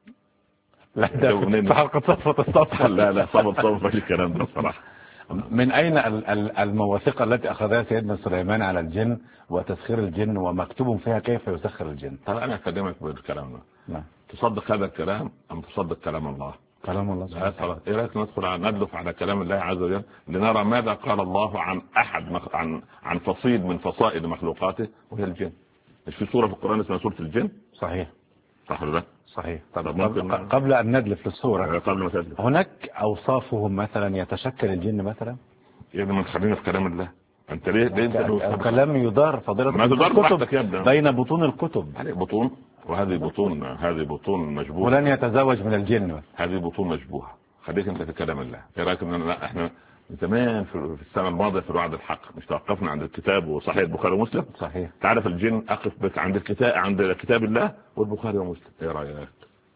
Speaker 2: لا ده في حلقة صفوة الصفوة.
Speaker 3: لا صفوة الكلام ده صراحة.
Speaker 2: من أين المواثيق التي أخذها سيدنا سليمان على الجن وتسخير الجن ومكتوب فيها كيف يسخر الجن؟
Speaker 3: طب أنا أكلمك بالكلام ده.
Speaker 2: نعم.
Speaker 3: تصدق هذا الكلام أم تصدق كلام الله؟
Speaker 2: كلام الله سبحانه وتعالى.
Speaker 3: إيه رأيك ندخل على كلام الله عز وجل لنرى ماذا قال الله عن أحد عن فصيل من فصائل مخلوقاته وهي الجن. مش في سورة في القرآن اسمها سورة الجن؟
Speaker 2: صحيح.
Speaker 3: صح ولا لا؟
Speaker 2: صحيح. قبل أن ندلف للسورة،
Speaker 3: قبل ما تدلف،
Speaker 2: هناك أوصافهم مثلا يتشكل الجن مثلا؟
Speaker 3: يعني ما تخلينا في كلام الله. أنت ليه
Speaker 2: كلام يدار فضيلة
Speaker 3: ما
Speaker 2: الكتب بين بطون الكتب.
Speaker 3: بطون، وهذه بطون مشبوهة.
Speaker 2: ولن يتزوج من الجن.
Speaker 3: هذه بطون مشبوهة. خليك أنت في كلام الله. إيه رأيك إن إحنا زمان في السنة الماضية في الوعد الحق مش توقفنا عند الكتاب وصحيح البخاري ومسلم؟
Speaker 2: صحيح. تعرف
Speaker 3: الجن أقف بك عند كتاب الله والبخاري ومسلم. إيه رأيك؟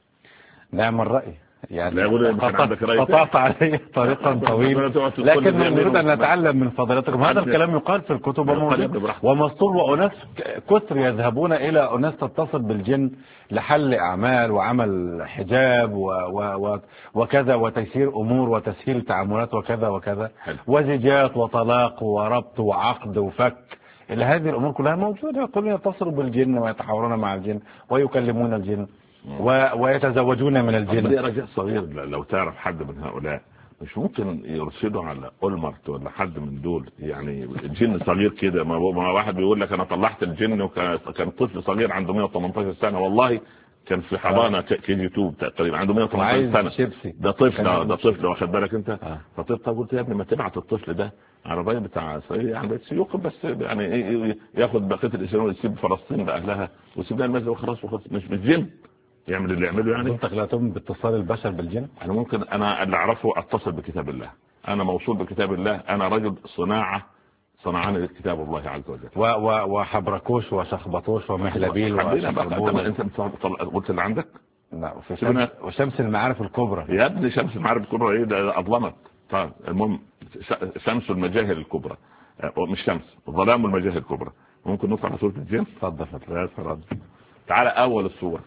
Speaker 2: نعم الرأي. يعني
Speaker 3: قطعت
Speaker 2: عليه طريقا طويلا، لكن نريد أن نتعلم من فضيلتكم. هذا الكلام يقال في الكتب ومسطور، وأناس كثر يذهبون إلى أناس تتصل بالجن لحل أعمال وعمل حجاب وكذا وتيسير أمور وتسهيل تعاملات وكذا وكذا، وزيجات وطلاق وربط وعقد وفك. إلى هذه الأمور كلها موجودة. يقولون يتصلوا بالجن ويتحاورون مع الجن ويكلمون الجن ويتزوجون من الجن.
Speaker 3: بدي رجاء صغير، لو تعرف حد من هؤلاء مش ممكن يرشدوا على أولمرت ولا حد من دول، يعني الجن صغير كده. ما واحد بيقول لك انا طلعت الجن وكان طفل صغير عنده 118 سنة، والله كان في حضانة KG 2 تقريبا عنده 118 سنة. ده طفل واخد بالك انت. فطفل قلت يا ابني ما تبعت الطفل ده عربية بتاع يعني سيوقف بس يعني ياخد بقية الإسلام ويسيب فلسطين بأهلها ويسيب لها المسجد وخلاص مش جن يعمل اللي يعمله. يعني
Speaker 2: انت خلقتهم باتصال البشر بالجن.
Speaker 3: انا ممكن انا اللي اعرفه اتصل بكتاب الله، انا موصول بكتاب الله، انا رجل صنعاني كتاب الله عز وجل.
Speaker 2: وحبركوش وشخبطوش ومهلبيل
Speaker 3: انت قلت اللي عندك.
Speaker 2: لا وشمس المعارف الكبرى
Speaker 3: يا ابني. شمس المعارف الكبرى ايه ده؟ اظلمت. طيب المهم شمس المجاهل الكبرى، مش شمس، ظلام المجاهل الكبرى. ممكن ندخل على سورة الجن؟
Speaker 2: اتفضل.
Speaker 3: تعالى اول السورة.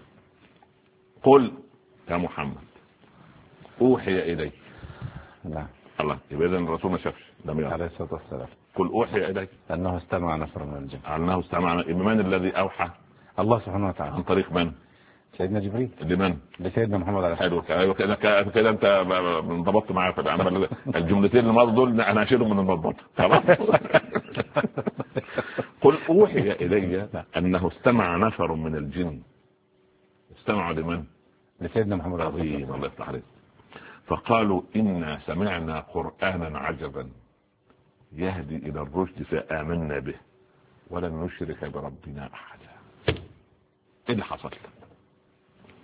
Speaker 3: قل يا محمد اوحي اليك.
Speaker 2: لا
Speaker 3: الله يبقى اذا الرسول ما شافش
Speaker 2: عليه الصلاه والسلام.
Speaker 3: قل اوحي اليك
Speaker 2: انه استمع نفر من الجن.
Speaker 3: انه استمع. من الذي اوحى؟
Speaker 2: الله سبحانه وتعالى.
Speaker 3: عن طريق من؟
Speaker 2: سيدنا جبريل.
Speaker 3: لمن؟
Speaker 2: لسيدنا محمد عليه الصلاه والسلام.
Speaker 3: ايوه كده انت انضبطت معايا في العمل. الجملتين اللي ماضوا دول انا اشيلهم من المضبط خلاص. قل اوحي الي انه استمع نفر من الجن. استمعوا لمن؟
Speaker 2: لسيدنا محمد عليه
Speaker 3: الصلاه والسلام. الله يفتح عليك. فقالوا إنا سمعنا قرآنا عجبا يهدي إلى الرشد فآمنا به ولن نشرك بربنا أحدا. إيه اللي حصل؟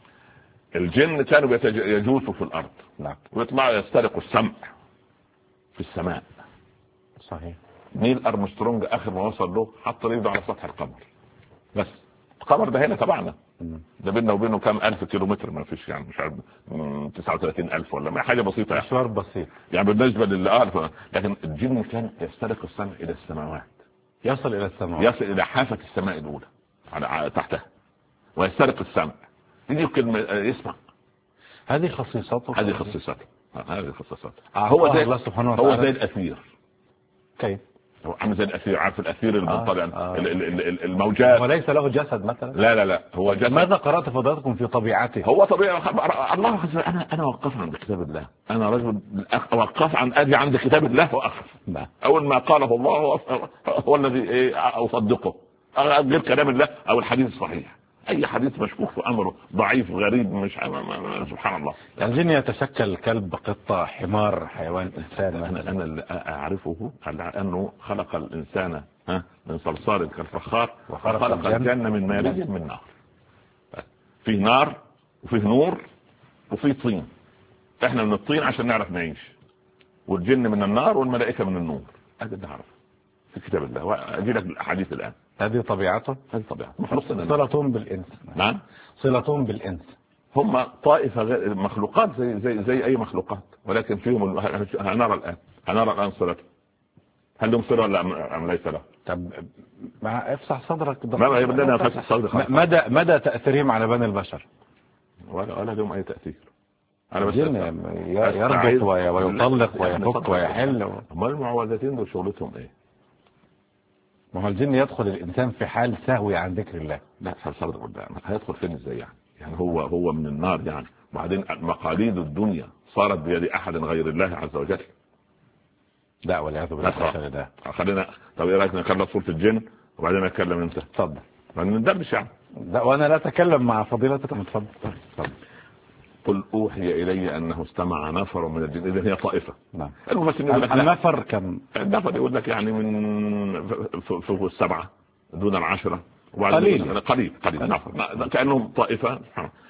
Speaker 3: الجن كانوا يجوسوا في الأرض.
Speaker 2: نعم.
Speaker 3: ويطلعوا يسترقوا السمع في السماء.
Speaker 2: صحيح.
Speaker 3: نيل أرمسترونج آخر ما وصل له حط رجله على سطح القمر، بس القمر ده هنا تبعنا، ده بيننا وبينه كام ألف كيلومتر، ما فيش يعني مش عارف 39,000 ولا ما حاجة بسيطة يعني.
Speaker 2: مشوار بسيط
Speaker 3: يعني بالنسبة للأرض. لكن الجن كان يسترق السمع إلى السماوات،
Speaker 2: يصل إلى السماوات،
Speaker 3: يصل إلى حافة السماء الأولى على تحتها ويسترق السمع، يجي كلمة يسمع.
Speaker 2: هذه خصيصته،
Speaker 3: هذه خصيصته، هذه خصيصته. هو زي الله سبحانه وتعالى، هو زي الأثير.
Speaker 2: كيف؟
Speaker 3: هو عامل زي الأثير، عارف الأثير المنطلع الموجات،
Speaker 2: وليس له جسد مثلا.
Speaker 3: لا هو جسد.
Speaker 2: ماذا قرأت فضلاتكم في طبيعته؟
Speaker 3: هو طبيعي الله. أنا وقف عند كتاب الله، أنا رجل وقف عن أجي عند كتاب الله وأخف. أول ما قاله الله هو الذي أصدقه، غير كلام الله أو الحديث الصحيح. أي حديث مشكوك في أمره، ضعيف غريب، مش سبحان الله.
Speaker 2: يعني الجن يتشكل كلب، قطة، حمار، حيوان، إنسان.
Speaker 3: أنا اللي أعرفه أنه خلق الإنسان من صلصال كالفخار، وخلق الجنة من مارج من نار. فيه نار وفيه نور وفيه طين. إحنا من الطين عشان نعرف نعيش، والجن من النار والملائكة من النور. هذا اللي أعرفه في كتاب الله، وأجي لك الأحاديث الآن.
Speaker 2: هذه طبيعته،
Speaker 3: هذه طبيعته.
Speaker 2: صلتهم بالإنس.
Speaker 3: نعم،
Speaker 2: صلتهم بالإنس.
Speaker 3: هم طائفة مخلوقات زي أي مخلوقات، ولكن فيهم هنرى الآن صلتهم. هل لهم صلة ولا أم ليس له؟
Speaker 2: طب ما افسح صدرك.
Speaker 3: ما يبدأنا فتح صدرك.
Speaker 2: مدى تأثيرهم على بني البشر؟
Speaker 3: ولا لهم أي تأثير.
Speaker 2: أنا بس يربط ويطلق ويفك ويحل.
Speaker 3: أما المعوذتين دول شغلتهم إيه؟
Speaker 2: ما هو الجن يدخل الإنسان في حال سهوي عن ذكر الله.
Speaker 3: لا صدق قدام، هيدخل فين ازاي يعني هو من النار يعني. وبعدين مقاليد الدنيا صارت بيد أحد غير الله عز وجل.
Speaker 2: لا والعياذ بالله.
Speaker 3: خلينا طب ايه رايك نخلص سورة الجن وبعدين نتكلم انت؟
Speaker 2: اتفضل.
Speaker 3: ما ندردش يعني.
Speaker 2: لا وانا لا اتكلم مع فضيلتكم. اتفضل.
Speaker 3: قل اوحي الي انه استمع نفر من الجن. اذا هي طائفه.
Speaker 2: نعم.
Speaker 3: النفر كم؟ النفر يقول لك يعني من فوق السبعه دون العشره، قليل نفر، كانهم طائفه.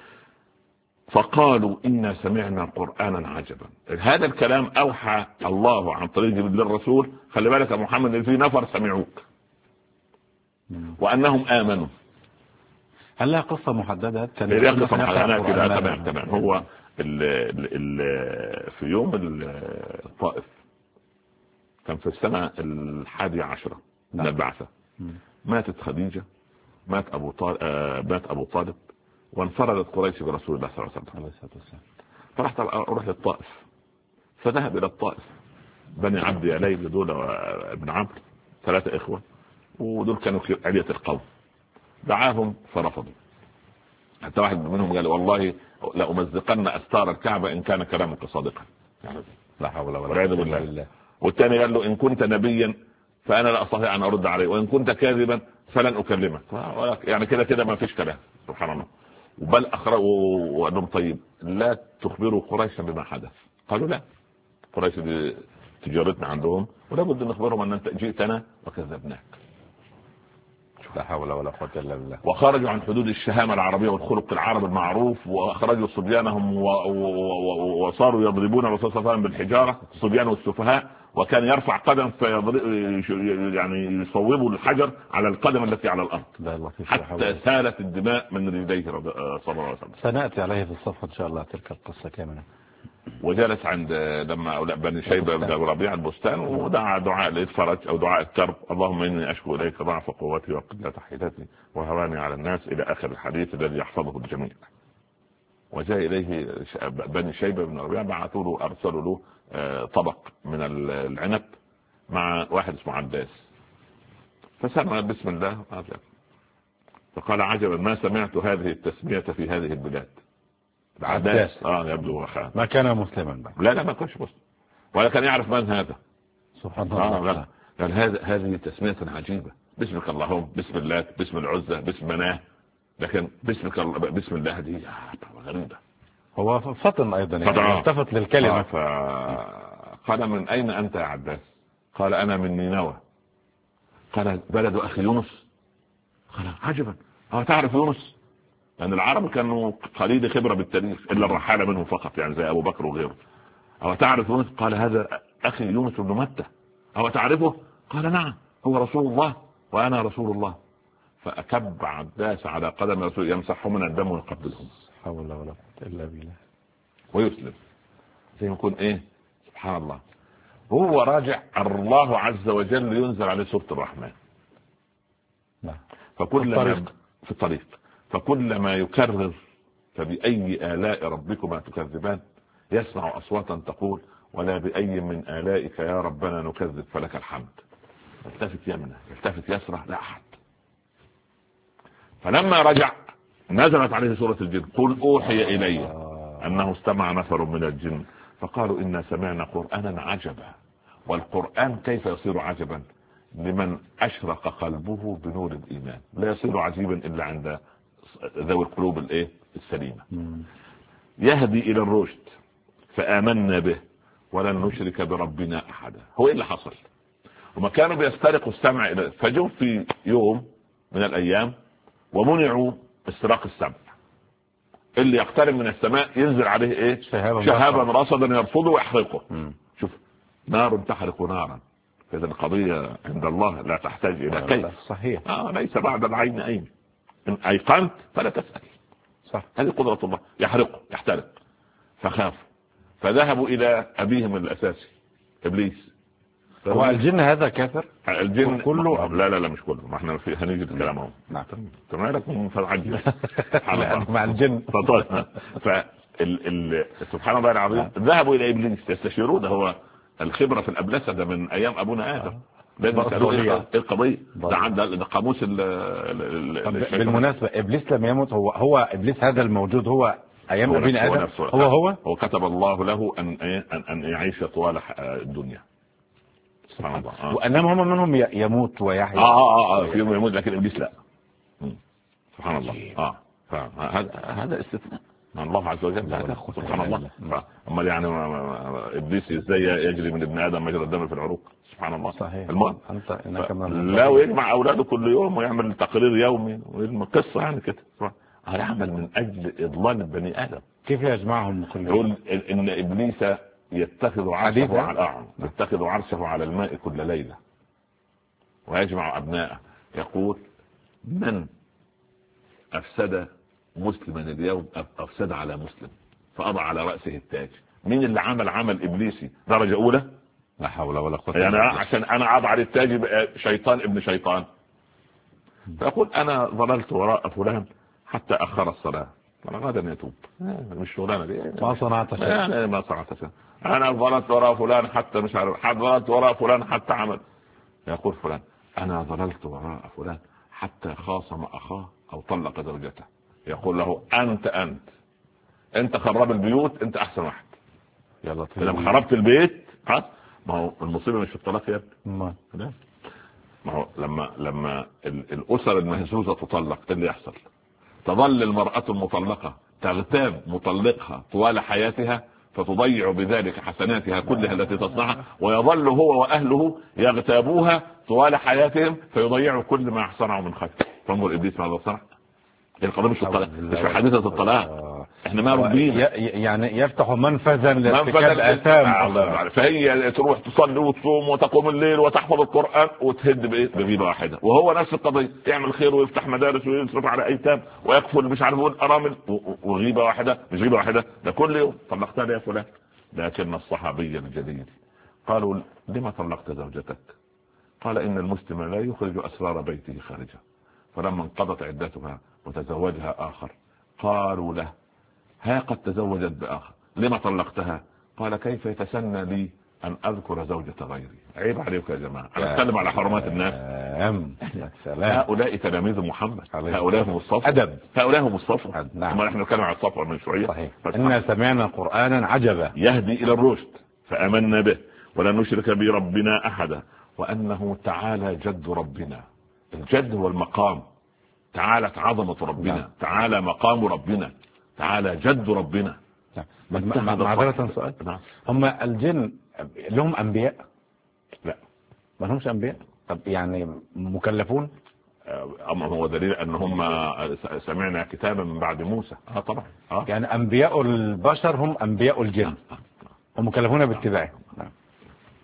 Speaker 3: فقالوا إنا سمعنا قرآنا عجبا. هذا الكلام أوحى الله عن طريق جبريل للرسول. خلي بالك يا محمد، في نفر سمعوك وأنهم آمنوا.
Speaker 2: هل لها قصة محددة؟
Speaker 3: قصة محددة. تمام. هو في يوم الطائف كان في السنة 11 من البعثة، ماتت خديجة، مات أبو طالب، وانفردت قريش برسول الله صلى الله عليه وسلم. فرحت اروح للطائف، فذهب الى الطائف بني عبد يليل دول ابن عمرو، 3 إخوة، ودول كانوا علية القوم. دعاهم فرفضوا، حتى واحد منهم قال والله لأمزقن أستار الكعبة إن كان كلامك صادقا.
Speaker 2: لا حول ولا قوة إلا بالله.
Speaker 3: والثاني قال له إن كنت نبيا فأنا لا أستطيع أن أرد عليه، وإن كنت كاذبا فلن أكلمك. يعني كده ما فيش كلام. سبحان الله. بل أخرجوا وأنهم طيب لا تخبروا قريشا بما حدث. قالوا لا، قريش دي تجارتنا عندهم ولا بد أن نخبرهم أن أنت جئتنا وكذبناك.
Speaker 2: لا حول ولا قوة إلا بالله.
Speaker 3: وخرجوا عن حدود الشهامة العربية والخلق العربي المعروف، وأخرجوا صبيانهم وصاروا يضربون الرسول صلى الله عليه وسلم بالحجارة، الصبيان والسفهاء، وكان يرفع قدم يعني يصوبوا الحجر على القدم التي على الأرض حتى سالت الدماء من رجليه صلى الله عليه وسلم.
Speaker 2: سنأتي عليه في الصفحة إن شاء الله تلك القصة كاملة.
Speaker 3: وجلس عند لما بني شيبة بن ربيع البستان، ودعا دعاء الفرج أو دعاء الكرب، اللهم إني أشكو إليك ضعف قوتي وقلة حيلتي وهواني على الناس، إلى آخر الحديث الذي يحفظه الجميع. وجاء إليه بني شيبة بن ربيع، بعثوا له أرسلوا له طبق من العنب مع واحد اسمه عباس، فسمع بسم الله فقال عجبا ما سمعت هذه التسمية في هذه البلاد.
Speaker 2: عباس
Speaker 3: يبدو أخاه
Speaker 2: ما كان مسلما بقى.
Speaker 3: لا ما كانش مسلم ولا كان يعرف من هذا.
Speaker 2: سبحان الله.
Speaker 3: قال هذه تسمية عجيبة، باسمك اللهم، باسم الله، باسم العزة، باسم مناه، لكن باسم الله دي غريبة.
Speaker 2: هو فطن أيضا يعني التفت للكلمة.
Speaker 3: قال من أين أنت يا عباس؟ قال أنا من نينوى. قال بلد أخي يونس؟ قال عجبا، تعرف يونس؟ لأن العرب كانوا قليل خبرة بالتاريخ إلا الرحالة منهم فقط، يعني زي أبو بكر وغيره. تعرف يونس؟ قال هذا أخي يونس بن متى أو تعرفه؟ قال نعم هو رسول الله وأنا رسول الله. فأكب عباس على قدم رسول يمسحه من الدم ويقبلهم،
Speaker 2: حول ولا قوة إلا بالله،
Speaker 3: ويسلم زي ما يكون إيه. سبحان الله. هو راجع الله عز وجل ينزل عليه سورة الرحمن. في الطريق فكلما يكرر فبأي آلاء ربكما تكذبان يسمع أصواتا تقول ولا بأي من آلائك يا ربنا نكذب فلك الحمد. يلتفت يمنه يلتفت يسره لا أحد. فلما رجع نزلت عليه سورة الجن قل أوحي إلي أنه استمع نفر من الجن فقالوا إنا سمعنا قرآنا عجبا. والقرآن كيف يصير عجبا؟ لمن أشرق قلبه بنور الإيمان. لا يصير عجيبا إلا عند ذوي القلوب السليمة. يهدي إلى الرشد فآمنا به ولن نشرك بربنا أحدا. هو إيه اللي حصل؟ وما كانوا بيسترقوا السمع إلى فجوا في يوم من الأيام ومنعوا استراق السمع. اللي يقترب من السماء ينزل عليه إيه؟ شهابا رصدا يرفضه ويحرقه. شوف نار تحرق نارا. إذا القضية عند الله لا تحتاج إلى كيف.
Speaker 2: صحيح.
Speaker 3: ليس بعد العين أين. إن أيقنت فلا تسأل.
Speaker 2: صح.
Speaker 3: هذه قدرة الله. يحرقه يحترق. فخافوا فذهبوا إلى أبيهم الأساسي إبليس.
Speaker 2: هو الجن هذا كافر؟
Speaker 3: الجن
Speaker 2: كله؟
Speaker 3: لا مش كله. ما احنا هنيجي الكلام اهو.
Speaker 2: نعم.
Speaker 3: تمالك من فالعجل
Speaker 2: مع الجن.
Speaker 3: سبحان الله العظيم. ذهبوا إلى إبليس يستشيرون. هو الخبرة في الأبلسة ده من أيام أبونا آدم. لازم يسألوا إيه القضية. ده عند قاموس
Speaker 2: بالمناسبة إبليس لم يمت. هو إبليس هذا الموجود هو أيام أبينا آدم. هو
Speaker 3: كتب الله له أن يعيش طوال الدنيا. سبحان الله.
Speaker 2: وأنما هم منهم يموت ويحيى.
Speaker 3: في يوم يموت لكن إبليس لا. سبحان الله. هذا استثناء من الله عز وجل. سبحان الله. أما يعني إبليس إزاي يجري من ابن آدم مجرى الدم في العروق. سبحان الله.
Speaker 2: صحيح.
Speaker 3: لا ويجمع أولاده كل يوم ويعمل تقرير يومي ويعمل قصة يعني كده. يعمل من أجل إضلال بني آدم.
Speaker 2: كيف يجمعهم كل
Speaker 3: يوم؟ يقول إن إبليس يتخذ عرشه على الماء كل ليلة ويجمع أبناءه. يقول من أفسد مسلما اليوم أفسد على مسلم فأضع على رأسه التاج. مين اللي عمل إبليسي درجة أولى؟
Speaker 2: لا حول ولا قوة.
Speaker 3: يعني عشان أنا أضع على التاج شيطان ابن شيطان. فأقول أنا ظللت وراء فلان حتى أخر الصلاة أنا غدا يتوب. مش شغلانة دي.
Speaker 2: ما صنعت شيء.
Speaker 3: ما صنعت شيء. أنا ظللت وراء فلان حتى مش عارف. ظللت وراء فلان حتى عمل. يقول فلان أنا ظللت وراء فلان حتى خاصم أخاه أو طلق زوجته. يقول له أنت خرب البيوت. أنت أحسن واحد.
Speaker 2: يلا
Speaker 3: لما خربت البيت ما هو المصيبة مش في الطلاق يا ابني. ما هو لما الأسر المهزوزة تطلق اللي يحصل تظل المرأة المطلقة تغتاب مطلقها طوال حياتها فتضيع بذلك حسناتها كلها التي تصنعها ويظل هو وأهله يغتابوها طوال حياتهم فيضيعوا كل ما صنعوا من خير. فانظر إبليس ماذا صنع. القضية مش الطلاق مش في حادثة الطلاق. احنا ما ربينا
Speaker 2: يعني يفتح منفذا لارتكاب الآثام.
Speaker 3: فهي تروح تصلي وتصوم وتقوم الليل وتحفظ القرآن وتهد بغيبة واحدة. وهو نفس القضية يعمل خير ويفتح مدارس ويصرف على أيتام ويكفل مش عارف يقول أرامل وغيبة واحدة. مش غيبة واحدة ده كل يوم طلقتها يا فلان. لكن الصحابي الجليل قالوا لما طلقت زوجتك؟ قال إن المسلم لا يخرج أسرار بيته خارجه. فلما انقضت عدتها وتزوجها آخر قالوا له ها قد تزوجت بآخر لما طلقتها؟ قال كيف يتسنى لي أن أذكر زوجة غيري. عيب عليك يا جماعة. أنا أتكلم على حرمات الناس. هؤلاء تلاميذ محمد. هؤلاء هم الصفوة.
Speaker 2: أدب.
Speaker 3: هؤلاء هم الصفوة. نعم. نحن نتكلم على الصفوة من شوية.
Speaker 2: صحيح. إنا سمعنا قرآنا عجبا
Speaker 3: يهدي إلى الرشد فآمنا به ولن نشرك بربنا أحدا وأنه تعالى جد ربنا. الجد هو المقام. تعالت عظمة ربنا. تعالى مقام ربنا. تعالى جد ربنا.
Speaker 2: معذرة سؤال. هم الجن لهم أنبياء؟
Speaker 3: لا
Speaker 2: ما لهمش أنبياء. طب يعني مكلفون؟
Speaker 3: أما هو دليل أن هم سمعنا كتابا من بعد موسى. طبعا.
Speaker 2: يعني أنبياء البشر هم أنبياء الجن. هم مكلفون باتباعه.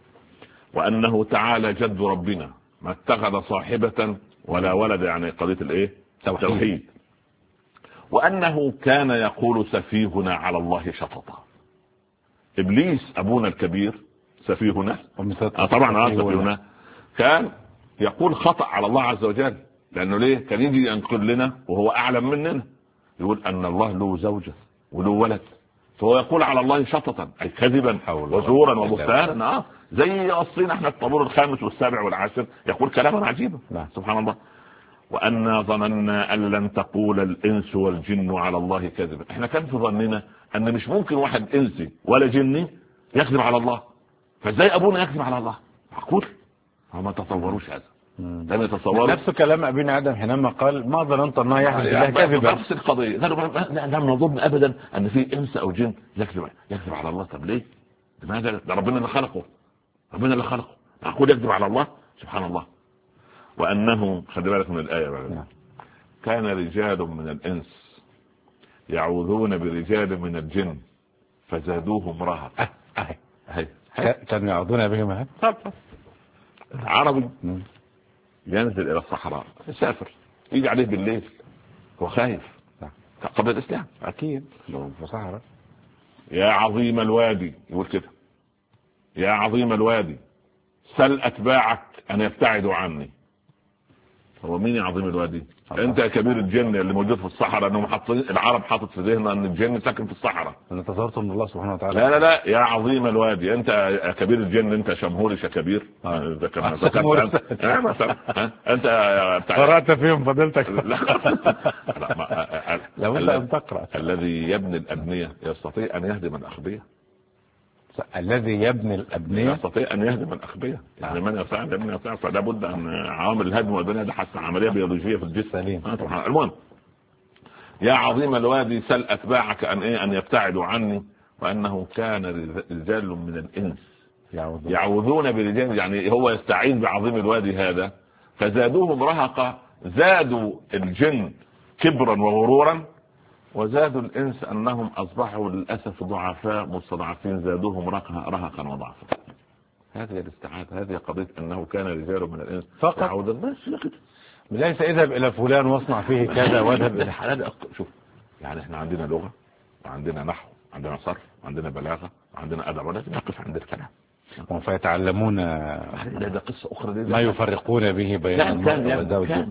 Speaker 3: وأنه تعالى جد ربنا ما اتخذ صاحبة ولا ولد، يعني قضية الايه؟ توحيد. وأنه كان يقول سفيهنا على الله شططا. إبليس أبونا الكبير سفيهنا، طبعا سفيهنا كان يقول خطأ على الله عز وجل، لأنه ليه؟ كان يجي ينقل لنا وهو أعلم مننا، يقول أن الله له زوجة وله ولد، فهو يقول على الله شططا أي كذبا وزورا وبهتانا، زي أصلين احنا الطابور الخامس والسابع والعاشر يقول كلاما عجيبا. سبحان الله. وأنا ظننا أن لن تقول الإنس والجن على الله كذبا. احنا كان في ظننا أن مش ممكن واحد إنسي ولا جني يكذب على الله، فازاي أبونا يكذب على الله؟ معقول؟ ما تصوروش هذا، لم يتصوروا.
Speaker 2: نفس كلام أبينا آدم حينما قال ما ظننت أنه يحدث بالله كذبا.
Speaker 3: نفس القضية، لم نظن أبدا أن في إنس أو جن يكذب على الله. طب ليه؟ لماذا؟ ده ربنا اللي خلقه، ربنا اللي خلقه، معقول يكذب على الله؟ سبحان الله. وأنه خلي بالك من الآية بقى. كان رجال من الإنس يعوذون برجال من الجن فزادوهم رهقا.
Speaker 2: كانوا يعوذون بهم.
Speaker 3: عربي ينزل إلى الصحراء، يسافر، يجي عليه بالليل، هو خايف قبل الإسلام
Speaker 2: أكيد لو في صحراء.
Speaker 3: يا عظيم الوادي، يقول كده، يا عظيم الوادي سل أتباعك أن يبتعدوا عني. هو مين يا عظيم الوادي؟ انت يا كبير الجن اللي موجود في الصحراء، انهم حاطين العرب حاطط في ذهننا ان الجن ساكن في الصحراء.
Speaker 2: انا تصورت من الله سبحانه وتعالى.
Speaker 3: لا يا عظيم الوادي، انت يا كبير الجن، انت شمهوري شكبير. انت
Speaker 2: قرأت فيهم فضيلتك.
Speaker 3: لابد ان تقرأ. الذي يبني الأبنية يستطيع ان يهدم الأخبية.
Speaker 2: الذي يبني الأبنية
Speaker 3: يستطيع أن يهدم الأخبية، يعني من يستطيع أن يبني يستطيع، فلا بد أن عوامل الهدم والبناء ده حتى عملية بيولوجية في الجسم. المهم، يا عظيم الوادي سل أتباعك أن يبتعدوا عني. وأنه كان رجال من الإنس يعوذون برجال، يعني هو يستعين بعظيم الوادي هذا، فزادوهم رهقا. زادوا الجن كبرا وغرورا، وزادوا الإنس أنهم أصبحوا للأسف ضعفاء مستضعفين، زادوهم رهقا وضعفا. هذه الاستعادة، هذه قضية أنه كان رجال من الإنس
Speaker 2: فقط، ليس اذهب إلى فلان واصنع فيه كذا واذهب إلى
Speaker 3: حلال. شوف، يعني احنا عندنا لغة وعندنا نحو وعندنا صرف وعندنا بلاغة وعندنا أدب، ولازم نقف عند الكلام.
Speaker 2: فيتعلمون
Speaker 3: ده قصة أخرى
Speaker 2: ما يفرقون به بين المرء وزوجه.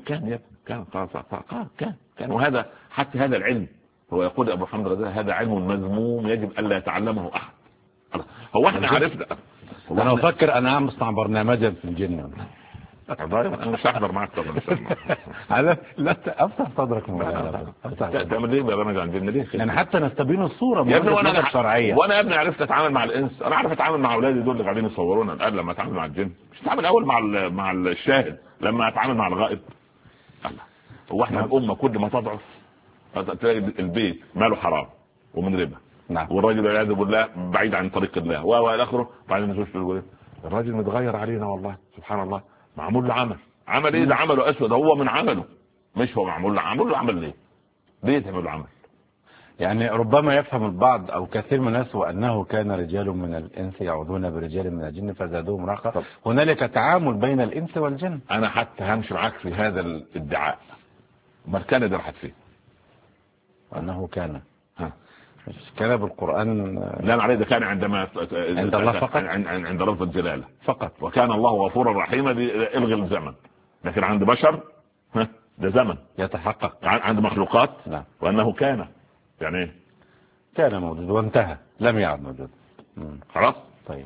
Speaker 3: كان وهذا حتى هذا العلم، هو يقول أبو حمد رضي الله، هذا علم مذموم يجب ألا يتعلمه أحد. هو احنا عرفنا.
Speaker 2: أنا أفكر أنا أصنع برنامجا في الجن.
Speaker 3: انا مش هحضر معك طبعا.
Speaker 2: لا افتح صدرك
Speaker 3: تعمل ليه برنامج عن الجن ليه؟
Speaker 2: يعني حتى نستبين الصورة
Speaker 3: يا ابني، وانا
Speaker 2: شرعية.
Speaker 3: وانا يا ابني عرفت اتعامل مع الانس، انا عارف اتعامل مع اولادي دول اللي قاعدين يصورونا الان. لما اتعامل مع الجن مش اتعامل اول مع الشاهد، لما اتعامل مع الغائب. هو احنا الامه كل ما تضعف تلاقي البيت ماله حرام ومن ربا، والراجل والعياذ بالله بعيد عن طريق الله والى اخره. بعدين نشوف الراجل متغير علينا، والله سبحان الله، معمول له عمل ايه؟ ده عمله اسود، هو من عمله، مش هو معمول له عمل ليه تعمل له عمل؟
Speaker 2: يعني ربما يفهم البعض او كثير من الناس وانه كان رجال من الانس يعوذون برجال من الجن فزادوهم رهقا. هنالك تعامل بين الانس والجن.
Speaker 3: انا حتى همشي معاك في هذا الادعاء. ما كان ده راحت فيه
Speaker 2: انه كان كان بالقرآن.
Speaker 3: لا عليه، ده كان عندما
Speaker 2: عند الله فقط،
Speaker 3: عند لفظ الجلالة
Speaker 2: فقط.
Speaker 3: وكان الله غفورا رحيما، الغي الزمن. لكن عند بشر ده زمن
Speaker 2: يتحقق،
Speaker 3: عند مخلوقات. وأنه كان يعني ايه؟
Speaker 2: كان موجود وانتهى، لم يعد موجود
Speaker 3: خلاص.
Speaker 2: طيب.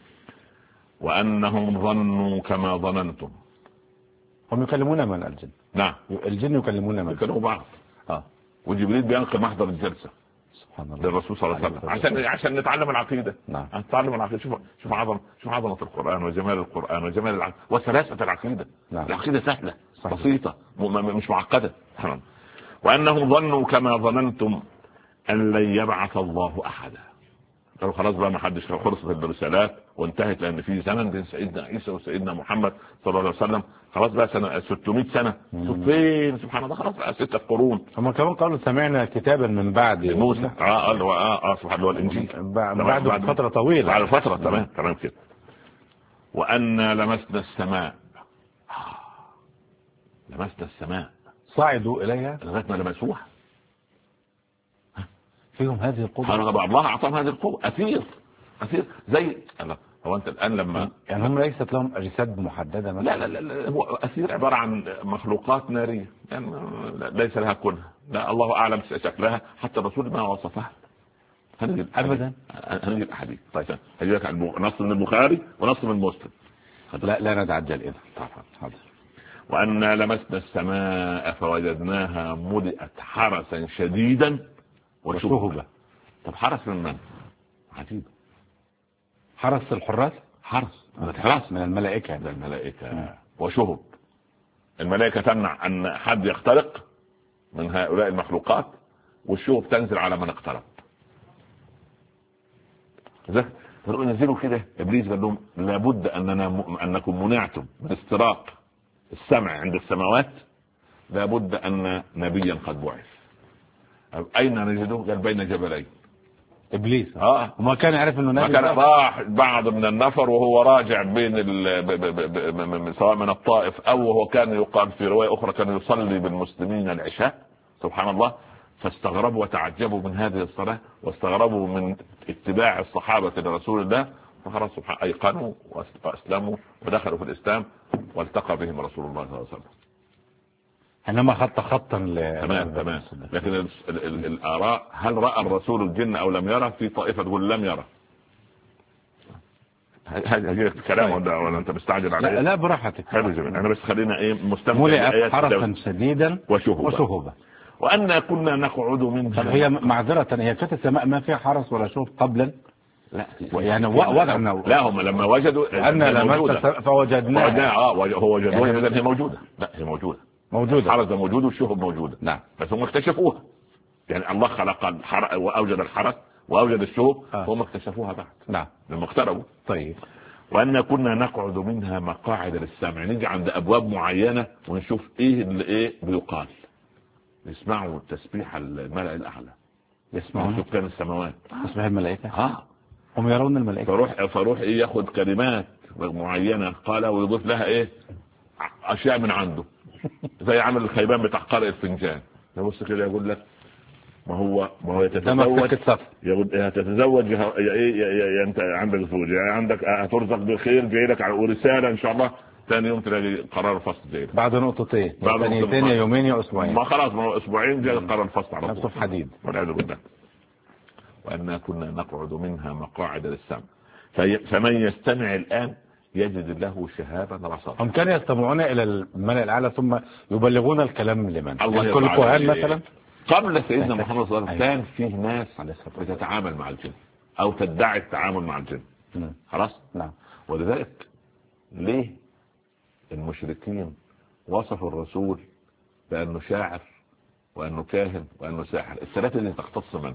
Speaker 3: وأنهم ظنوا كما ظننتم.
Speaker 2: هم يكلمون من الجن.
Speaker 3: نعم،
Speaker 2: الجن يكلمون من
Speaker 3: يكلموا بعض. وجبريل بينقل محضر الجلسة للرسول صلى الله عليه وسلم عشان نتعلم العقيدة. نتعلم العقيدة. شوف عظمة القرآن وجمال القرآن وجمال العقيدة وسلاسة العقيدة. العقيدة سهلة بسيطة مش معقدة. وأنهم ظنوا كما ظننتم أن لن يبعث الله أحدا. قالوا خلاص بقى ما حدش، خلصت الرسالات وانتهت، لأن في زمن بين سيدنا عيسى وسيدنا محمد صلى الله عليه وسلم خلاص بقى سنة 600 سنة. فين سبحان الله، خلاص بقى 6 قرون.
Speaker 2: هم كمان قالوا سمعنا كتابا من بعد
Speaker 3: موسى. سبحان الله، الإنجيل
Speaker 2: بعد فترة طويلة.
Speaker 3: بعد فترة تمام كده. وأن لمسنا السماء، لمسنا السماء،
Speaker 2: صعدوا إليها
Speaker 3: لغاية ما لمسوها.
Speaker 2: فيهم هذه القدرة.
Speaker 3: الله أعطاهم هذه القوة. أثير زي هو أنت الآن لما
Speaker 2: يعني هم ليست لهم أجساد محددة مثلا؟
Speaker 3: لا هو أثير عبارة عن مخلوقات نارية، يعني ليس لها كلها، لا الله أعلم شكلها، حتى الرسول ما وصفها
Speaker 2: أبدا.
Speaker 3: هنجيب أحاديث. طيب هجيب لك نص من البخاري ونص من مسلم.
Speaker 2: لا نتعجل إذا. حاضر.
Speaker 3: وأن لمسنا السماء فوجدناها ملئت حرسا شديدا وشهبا. طب حرس من؟ عجيب.
Speaker 2: حرس الحراس،
Speaker 3: حرس
Speaker 2: من الملائكة.
Speaker 3: من الملائكة. وشهب، الملائكة تمنع أن حد يخترق من هؤلاء المخلوقات، والشهب تنزل على من اقترب. ينزلوا كده. إبليس قال لهم لابد أنكم منعتم من استراق السمع عند السماوات، لابد أن نبيا قد بعث. أين نجده؟ قال بين جبلين.
Speaker 2: إبليس وما كان يعرف إنه نبي.
Speaker 3: كان راح بعض من النفر وهو راجع بين سواء من الطائف أو وهو كان يقال في رواية أخرى كان يصلي بالمسلمين العشاء. سبحان الله. فاستغربوا وتعجبوا من هذه الصلاة، واستغربوا من اتباع الصحابة لرسول الله، فخلاص أيقنوا وأسلموا ودخلوا في الإسلام، والتقى بهم رسول الله صلى الله عليه وسلم.
Speaker 2: إنما خطا
Speaker 3: تمام. لكن الآراء، هل رأى الرسول الجن أو لم يرى؟ في طائفة تقول لم يرى. هذا كلام ولا أنت مستعجل عليه؟
Speaker 2: لا براحتك.
Speaker 3: حلو جميل. أنا بس خلينا مستمتع.
Speaker 2: ملئت حرسا شديدا وشهبا.
Speaker 3: وأن كنا نقعد منها.
Speaker 2: طب هي معذرة، هي كانت السماء ما فيها حرس ولا شهب قبلا؟
Speaker 3: لا
Speaker 2: يعني وضعنا.
Speaker 3: لا هم لما وجدوا
Speaker 2: أن لمسنا فوجدناها.
Speaker 3: هو وجدوها يعني هي موجودة. لا هي موجودة. الحرس موجود والشهب موجودة.
Speaker 2: نعم.
Speaker 3: بس هم اكتشفوها. يعني الله خلق وأوجد الحرس وأوجد الشهب، هم اكتشفوها بعد.
Speaker 2: نعم.
Speaker 3: لما اقتربوا.
Speaker 2: طيب.
Speaker 3: وأن كنا نقعد منها مقاعد للسمع، نيجي عند أبواب معينة ونشوف إيه بيقال. يسمعوا التسبيح الملأ الأعلى، يسمعوا سكان السماوات
Speaker 2: تسبيح الملائكة. هم يرون الملائكة.
Speaker 3: فروح ياخد كلمات معينة قالها ويضيف لها أشياء من عنده، زي عمل الخيبان بتاع قارئ الفنجان. يبص كده يقول لك ما هو يتزوج، هتتزوج انت عندك زوج، عندك هترزق بالخير، جاي لك ورسالة ان شاء الله. ثاني يوم تلاقي قرار الفصل جاي بعد
Speaker 2: نقطتين، ثانيتين يا يومين يا اسبوعين.
Speaker 3: ما خلاص، ما هو اسبوعين جاء قرار الفصل على
Speaker 2: طول. حديد
Speaker 3: والعياذ بالله. وأننا كنا نقعد منها مقاعد للسمع، فمن يستمع الآن يجد له شهابا رصدا.
Speaker 2: هم كانوا يستمعون إلى الملأ الأعلى ثم يبلغون الكلام لمن؟
Speaker 3: الله
Speaker 2: كل كهان مثلا.
Speaker 3: قبل سيدنا محمد صلى الله عليه وسلم كان فيه ناس بتتعامل مع الجن أو تدعي التعامل مع الجن. خلاص.
Speaker 2: نعم.
Speaker 3: ولذلك ليه المشركين وصفوا الرسول بأنه شاعر وأنه كاهن وأنه ساحر؟ الثلاثة دي تختص من؟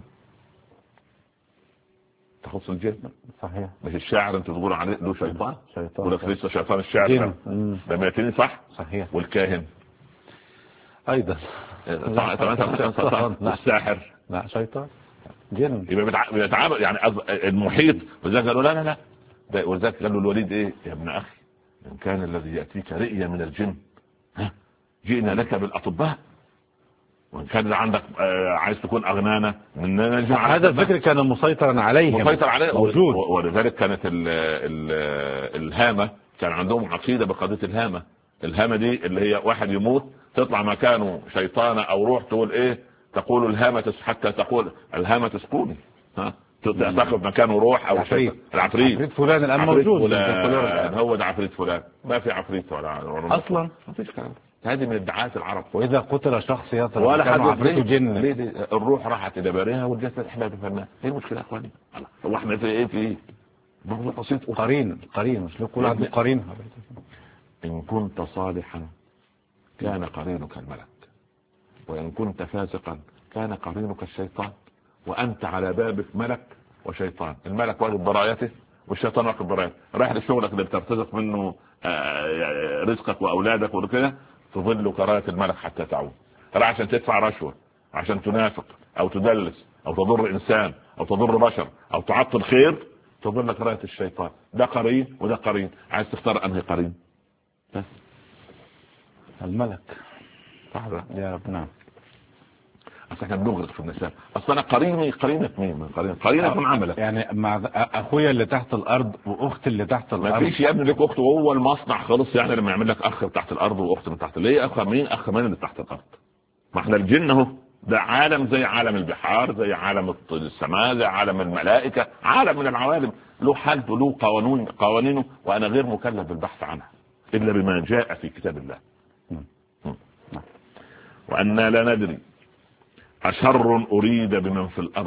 Speaker 3: تخص الجن.
Speaker 2: صحيح.
Speaker 3: مش الشاعر انت تقول عليه له شيطان ولا لسه شيطان الشاعر ده ميتين صح.
Speaker 2: صحيح.
Speaker 3: والكاهن
Speaker 2: ايضا
Speaker 3: الساحر
Speaker 2: لا شيطان جن.
Speaker 3: يبقى بيتعامل يعني المحيط. وذلك قالوا لا وذلك قالوا الوليد يا ابن اخي ان كان الذي ياتيك رئيا من الجن جئنا لك بالاطباء، وإن كان عندك عايز تكون أغنانا من
Speaker 2: هذا الفكر كان مسيطرا عليه موجود.
Speaker 3: ولذلك كانت الهامة كان عندهم عقيدة بقضية الهامة دي اللي هي واحد يموت تطلع مكانه شيطانة أو روح تقول تقول الهامة حتى تقول الهامة تسكوني، تاخذ مكانه روح أو
Speaker 2: العفريت فلان الآن موجود.
Speaker 3: هو ده عفريت فلان. ما في عفريت ولا
Speaker 2: أصلا
Speaker 3: ما فيش كلام. هذه من ادعاءات العرب.
Speaker 2: واذا قتل شخص يطلع
Speaker 3: ولا حد
Speaker 2: عفريته جن.
Speaker 3: الروح راحت الى بارها والجسد احنا دفناه. ايه المشكله يا اخواني؟ هو احنا في ايه موضوع بسيط.
Speaker 2: قرين مش له كل عنده قرين.
Speaker 3: ان كنت صالحا كان قرينك الملك، وان كنت فاسقا كان قرينك الشيطان، وانت على بابك ملك وشيطان. الملك واجب برايته والشيطان واجب برايته. رايح لشغلك اللي بترتزق منه رزقك واولادك وكده، تظل كراية الملك حتى تعود. ترى عشان تدفع رشوة، عشان تنافق او تدلس او تضر انسان او تضر بشر او تعطل خير، تضلك راية الشيطان، ده قرين وده قرين، عايز تختار انهي قرين؟ بس
Speaker 2: الملك
Speaker 3: صح
Speaker 2: يا رب. نعم.
Speaker 3: اصل احنا بنغرق في النساء. اصل انا قرينة مين؟ من قرينة من عملك
Speaker 2: يعني مع اخويا اللي تحت الارض واختي اللي تحت الارض.
Speaker 3: ما فيش يا ابني لك اخت، وهو المصنع خالص يعني لما يعمل لك اخ تحت الارض واخت من تحت. ليه اخ مين؟ اخ مين اللي تحت الارض؟ ما احنا الجن اهو، ده عالم زي عالم البحار، زي عالم السماء، زي عالم الملائكة، عالم من العوالم له حالته له قوانينه، وانا غير مكلف بالبحث عنها الا بما جاء في كتاب الله. وأنا لا ندري أشر أريد بمن في الأرض.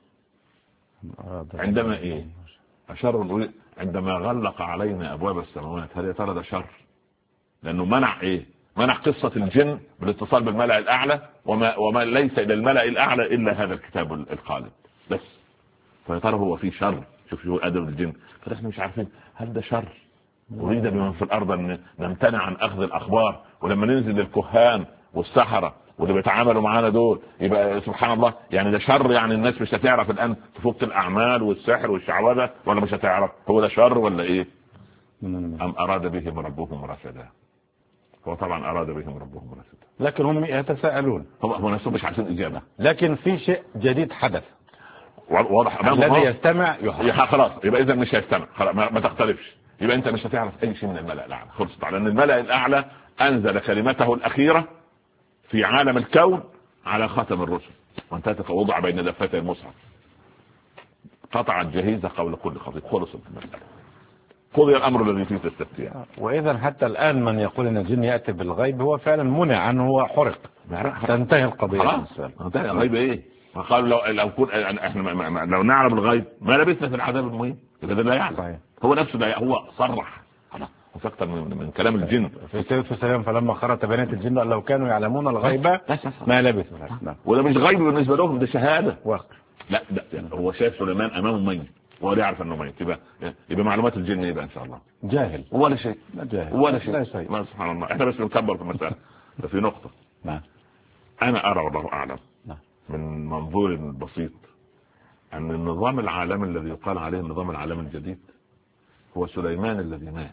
Speaker 3: عندما إيه؟ أشر أريد عندما غلق علينا أبواب السماوات. هل يا ترى ده شر؟ لأنه منع إيه؟ منع قصة الجن بالاتصال بالملأ الأعلى، وما ليس إلى الملأ الأعلى إلا هذا الكتاب القالب بس. فيا ترى هو في شر؟ شوف أدب الجن. فنحن مش عارفين هل ده شر أريد بمن في الأرض أن نمتنع عن أخذ الأخبار، ولما ننزل للكهان والسحرة واللي بيتعاملوا معانا دول يبقى سبحان الله يعني ده شر؟ يعني الناس مش هتعرف الآن تفك الأعمال والسحر والشعوذة ولا مش هتعرف؟ هو ده شر ولا إيه؟ أم أراد بهم ربهم رشدا؟ هو طبعا أراد بهم ربهم رشدا،
Speaker 2: لكن هم يتساءلون.
Speaker 3: هو نفسهم مش عارفين إجابة.
Speaker 2: لكن في شيء جديد حدث
Speaker 3: واضح
Speaker 2: الذي يستمع
Speaker 3: خلاص يبقى إذا مش هيستمع، ما تختلفش. يبقى أنت مش هتعرف أي شيء من الملأ الأعلى. خلصت على أن الملأ الأعلى أنزل كلمته الأخيرة في عالم الكون على خاتم الرسل، وانتهت وضع بين دفتي المصحف، قطع الجهيزة قول كل خطيب. خلصت المسألة، قضي الأمر الذي فيه تستفتيان.
Speaker 2: وإذا حتى الآن من يقول أن الجن يأتي بالغيب هو فعلا منع عنه، هو حرق، تنتهي القضية.
Speaker 3: خلاص انتهى. الغيب إيه؟ قالوا لو كنا احنا لو نعلم الغيب ما لبثنا في العذاب المهين. إذا لا يعلم صحيح. هو نفسه ده هو صرح أكثر من كلام الجن
Speaker 2: في سورة السلام. فلما خرت بنات الجن لو كانوا يعلمون الغيب ما لبثوا.
Speaker 3: وده مش غيب بالنسبة لهم، ده شهادة
Speaker 2: واقع.
Speaker 3: لا ده هو شايف سليمان أمامه ميت وهو يعرف أنه ميت. يبقى معلومات الجن يبقى إن شاء الله
Speaker 2: جاهل
Speaker 3: ولا شيء.
Speaker 2: جاهل
Speaker 3: ولا شيء. ما سبحان الله. إحنا بس بنكبر في المسألة. في نقطة أنا أرى والله أعلم من منظور بسيط أن النظام العالمي الذي يقال عليه النظام العالمي الجديد هو سليمان الذي مات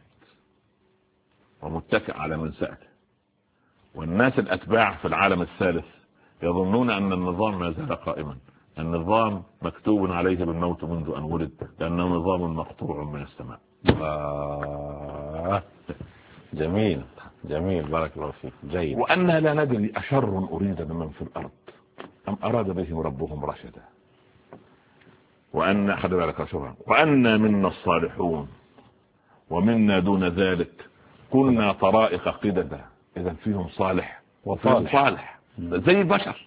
Speaker 3: ومتكئ على منسأته، والناس الأتباع في العالم الثالث يظنون أن النظام ما زال قائما. النظام مكتوب عليه بالموت منذ أن ولد، لأنه نظام مقطوع من السماء.
Speaker 2: جميل جميل، بارك الله فيك. جيد.
Speaker 3: وأنا لا ندري أشر أريد بمن في الأرض أم أراد بهم ربهم رشدا. وأن خلي بالك شباب، وأن منا الصالحون ومنا دون ذلك كنا طرائق قددا. إذا فيهم صالح وصالح زي البشر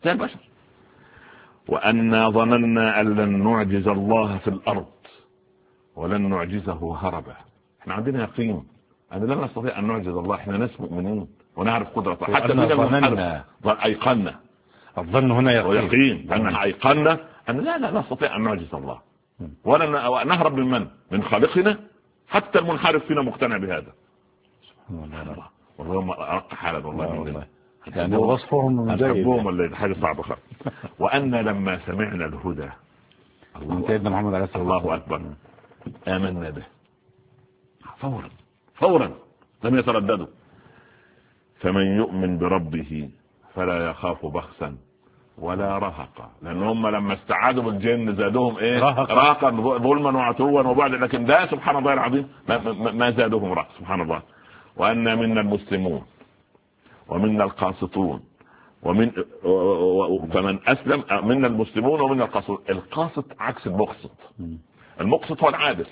Speaker 3: وأنا ظننا أن لن نعجز الله في الأرض ولن نعجزه هربا. احنا عندنا يقين أن لن نستطيع أن نعجز الله. احنا ناس مؤمنين ونعرف قدرته. حتى أيقنا
Speaker 2: الظن هنا
Speaker 3: يقين أننا أيقنا أن لا نستطيع أن نعجز الله ولا نهرب من خالقنا. حتى المنحرف فينا مقتنع بهذا. سبحان الله. والله أرق حالا والله.
Speaker 2: يعني وصفهم
Speaker 3: هنحبهم ولا حاجة صعبة خالص. وأن لما سمعنا الهدى
Speaker 2: من سيدنا محمد عليه الصلاة والسلام
Speaker 3: الله أكبر آمنا به فورا لم يترددوا. فمن يؤمن بربه فلا يخاف بخسا ولا رهقا. لأن هم لما استعادوا بالجن زادوهم ايه؟ رهقا ظلما وعتوا وبعد. لكن ده سبحان الله العظيم ما زادوهم رهقا. سبحان الله. وأن منا المسلمون ومنا القاسطون فمن أسلم منا المسلمون ومنا القاسطون. القاسط عكس المقسط. المقسط هو العادل.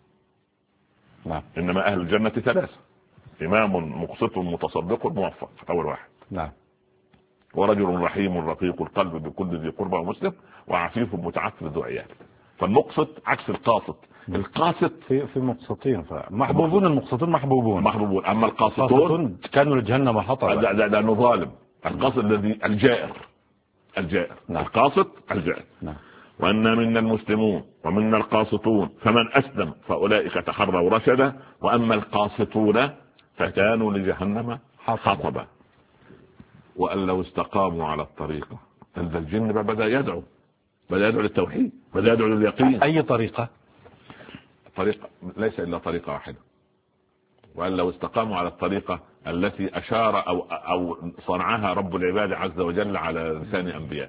Speaker 3: إنما أهل الجنة ثلاثة: إمام مقسط متصدق موفق أول واحد، ورجل رحيم رقيق القلب بكل ذي قربى ومسلم، وعفيف متعفف ذو عيال. فالمقسط عكس القاسط. القاسط
Speaker 2: في مقسطين محبوبون. المقسطون محبوبون.
Speaker 3: أما القاسطون
Speaker 2: كانوا لجهنم حطب.
Speaker 3: ده انه ظالم. القاسط الذي الجائر. القاسط الجائر. وأن منا المسلمون ومنا القاسطون فمن أسلم فأولئك تحروا رشدا. وأما القاسطون فكانوا لجهنم حطبا. وأن لو استقاموا على الطريقة. الجن بدأ يدعو للتوحيد، بدأ يدعو لليقين.
Speaker 2: أي طريقة؟
Speaker 3: الطريقة ليس إلا طريقة واحدة، وأن لو استقاموا على الطريقة التي أشار أو صنعها رب العباد عز وجل على لسان أنبياء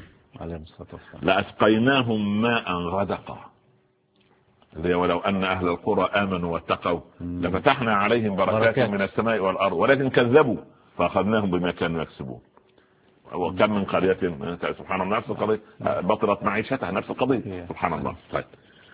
Speaker 3: لأسقيناهم ماء غدقا، ولو أن أهل القرى آمنوا واتقوا لفتحنا عليهم بركات من السماء والأرض ولكن كذبوا فأخذناهم بما كانوا يكسبون. وكم من قرية سبحان الله نفس القضية بطلت معيشتها نفس القضية سبحان الله. طيب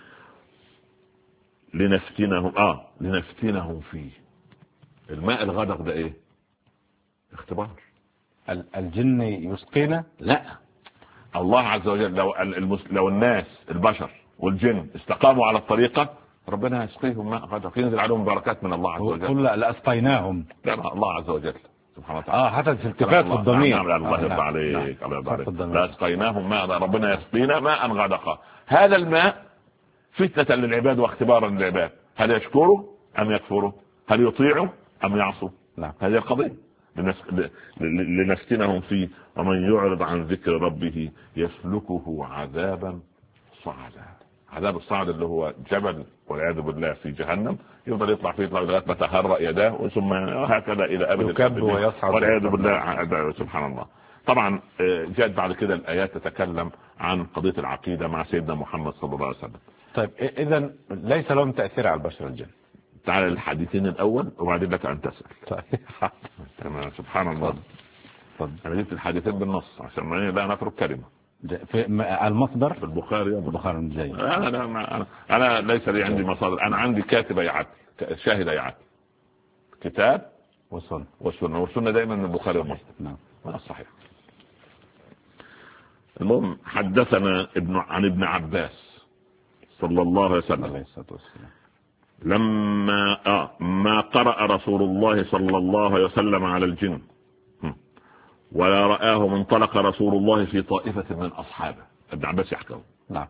Speaker 3: لنفتنهم فيه. الماء الغدق ده ايه؟ اختبار.
Speaker 2: الجن يسقينا؟
Speaker 3: لا، الله عز وجل لو الناس البشر والجن استقاموا على الطريقة ربنا يسقيهم ماء غدق ينزل عليهم بركات من الله عز وجل.
Speaker 2: قل لأسقيناهم.
Speaker 3: لا الله عز وجل سبحانه وتعالى.
Speaker 2: حتى في التفات في الضمير.
Speaker 3: الله يرضى عليك الله يرضى عليك. لأسقيناهم ماء ربنا يسقينا ماء غدقا. هذا الماء فتنة للعباد واختبارا للعباد، هل يشكروا أم يكفروا؟ هل يطيعوا أم يعصوا؟ هذه القضية. لنفتنهم فيه ومن يعرض عن ذكر ربه يسلكه عذابا صعدا. عذاب الصعد اللي هو جبل والعياذ بالله في جهنم، يفضل يطلع فيه لغايه ما تهرأ يداه ثم هكذا الى ابد
Speaker 2: يكب ويصعد
Speaker 3: والعياذ بالله سبحان الله. طبعا جاءت بعد كده الايات تتكلم عن قضيه العقيده مع سيدنا محمد صلى الله عليه وسلم.
Speaker 2: طيب اذا ليس لهم تاثير على البشر الجن.
Speaker 3: تعال الحديثين الاول وبعدين لك ان تسال. تمام سبحان الله. انا جبت الحديثين بالنص عشان لا نترك كلمه.
Speaker 2: في المصدر
Speaker 3: في البخاري
Speaker 2: زي
Speaker 3: انا ليس لي عندي مصادر، انا عندي كاتب يعد شاهد يعد كتاب والسنه دايما من البخاري ومسلم.
Speaker 2: نعم
Speaker 3: صحيح. المهم حدثنا عن ابن عباس صلى الله عليه وسلم لما ما قرأ رسول الله صلى الله عليه وسلم على الجن ولا رآه منطلق رسول الله في طائفة من أصحابه. ابن عباس يحكوا
Speaker 2: نعم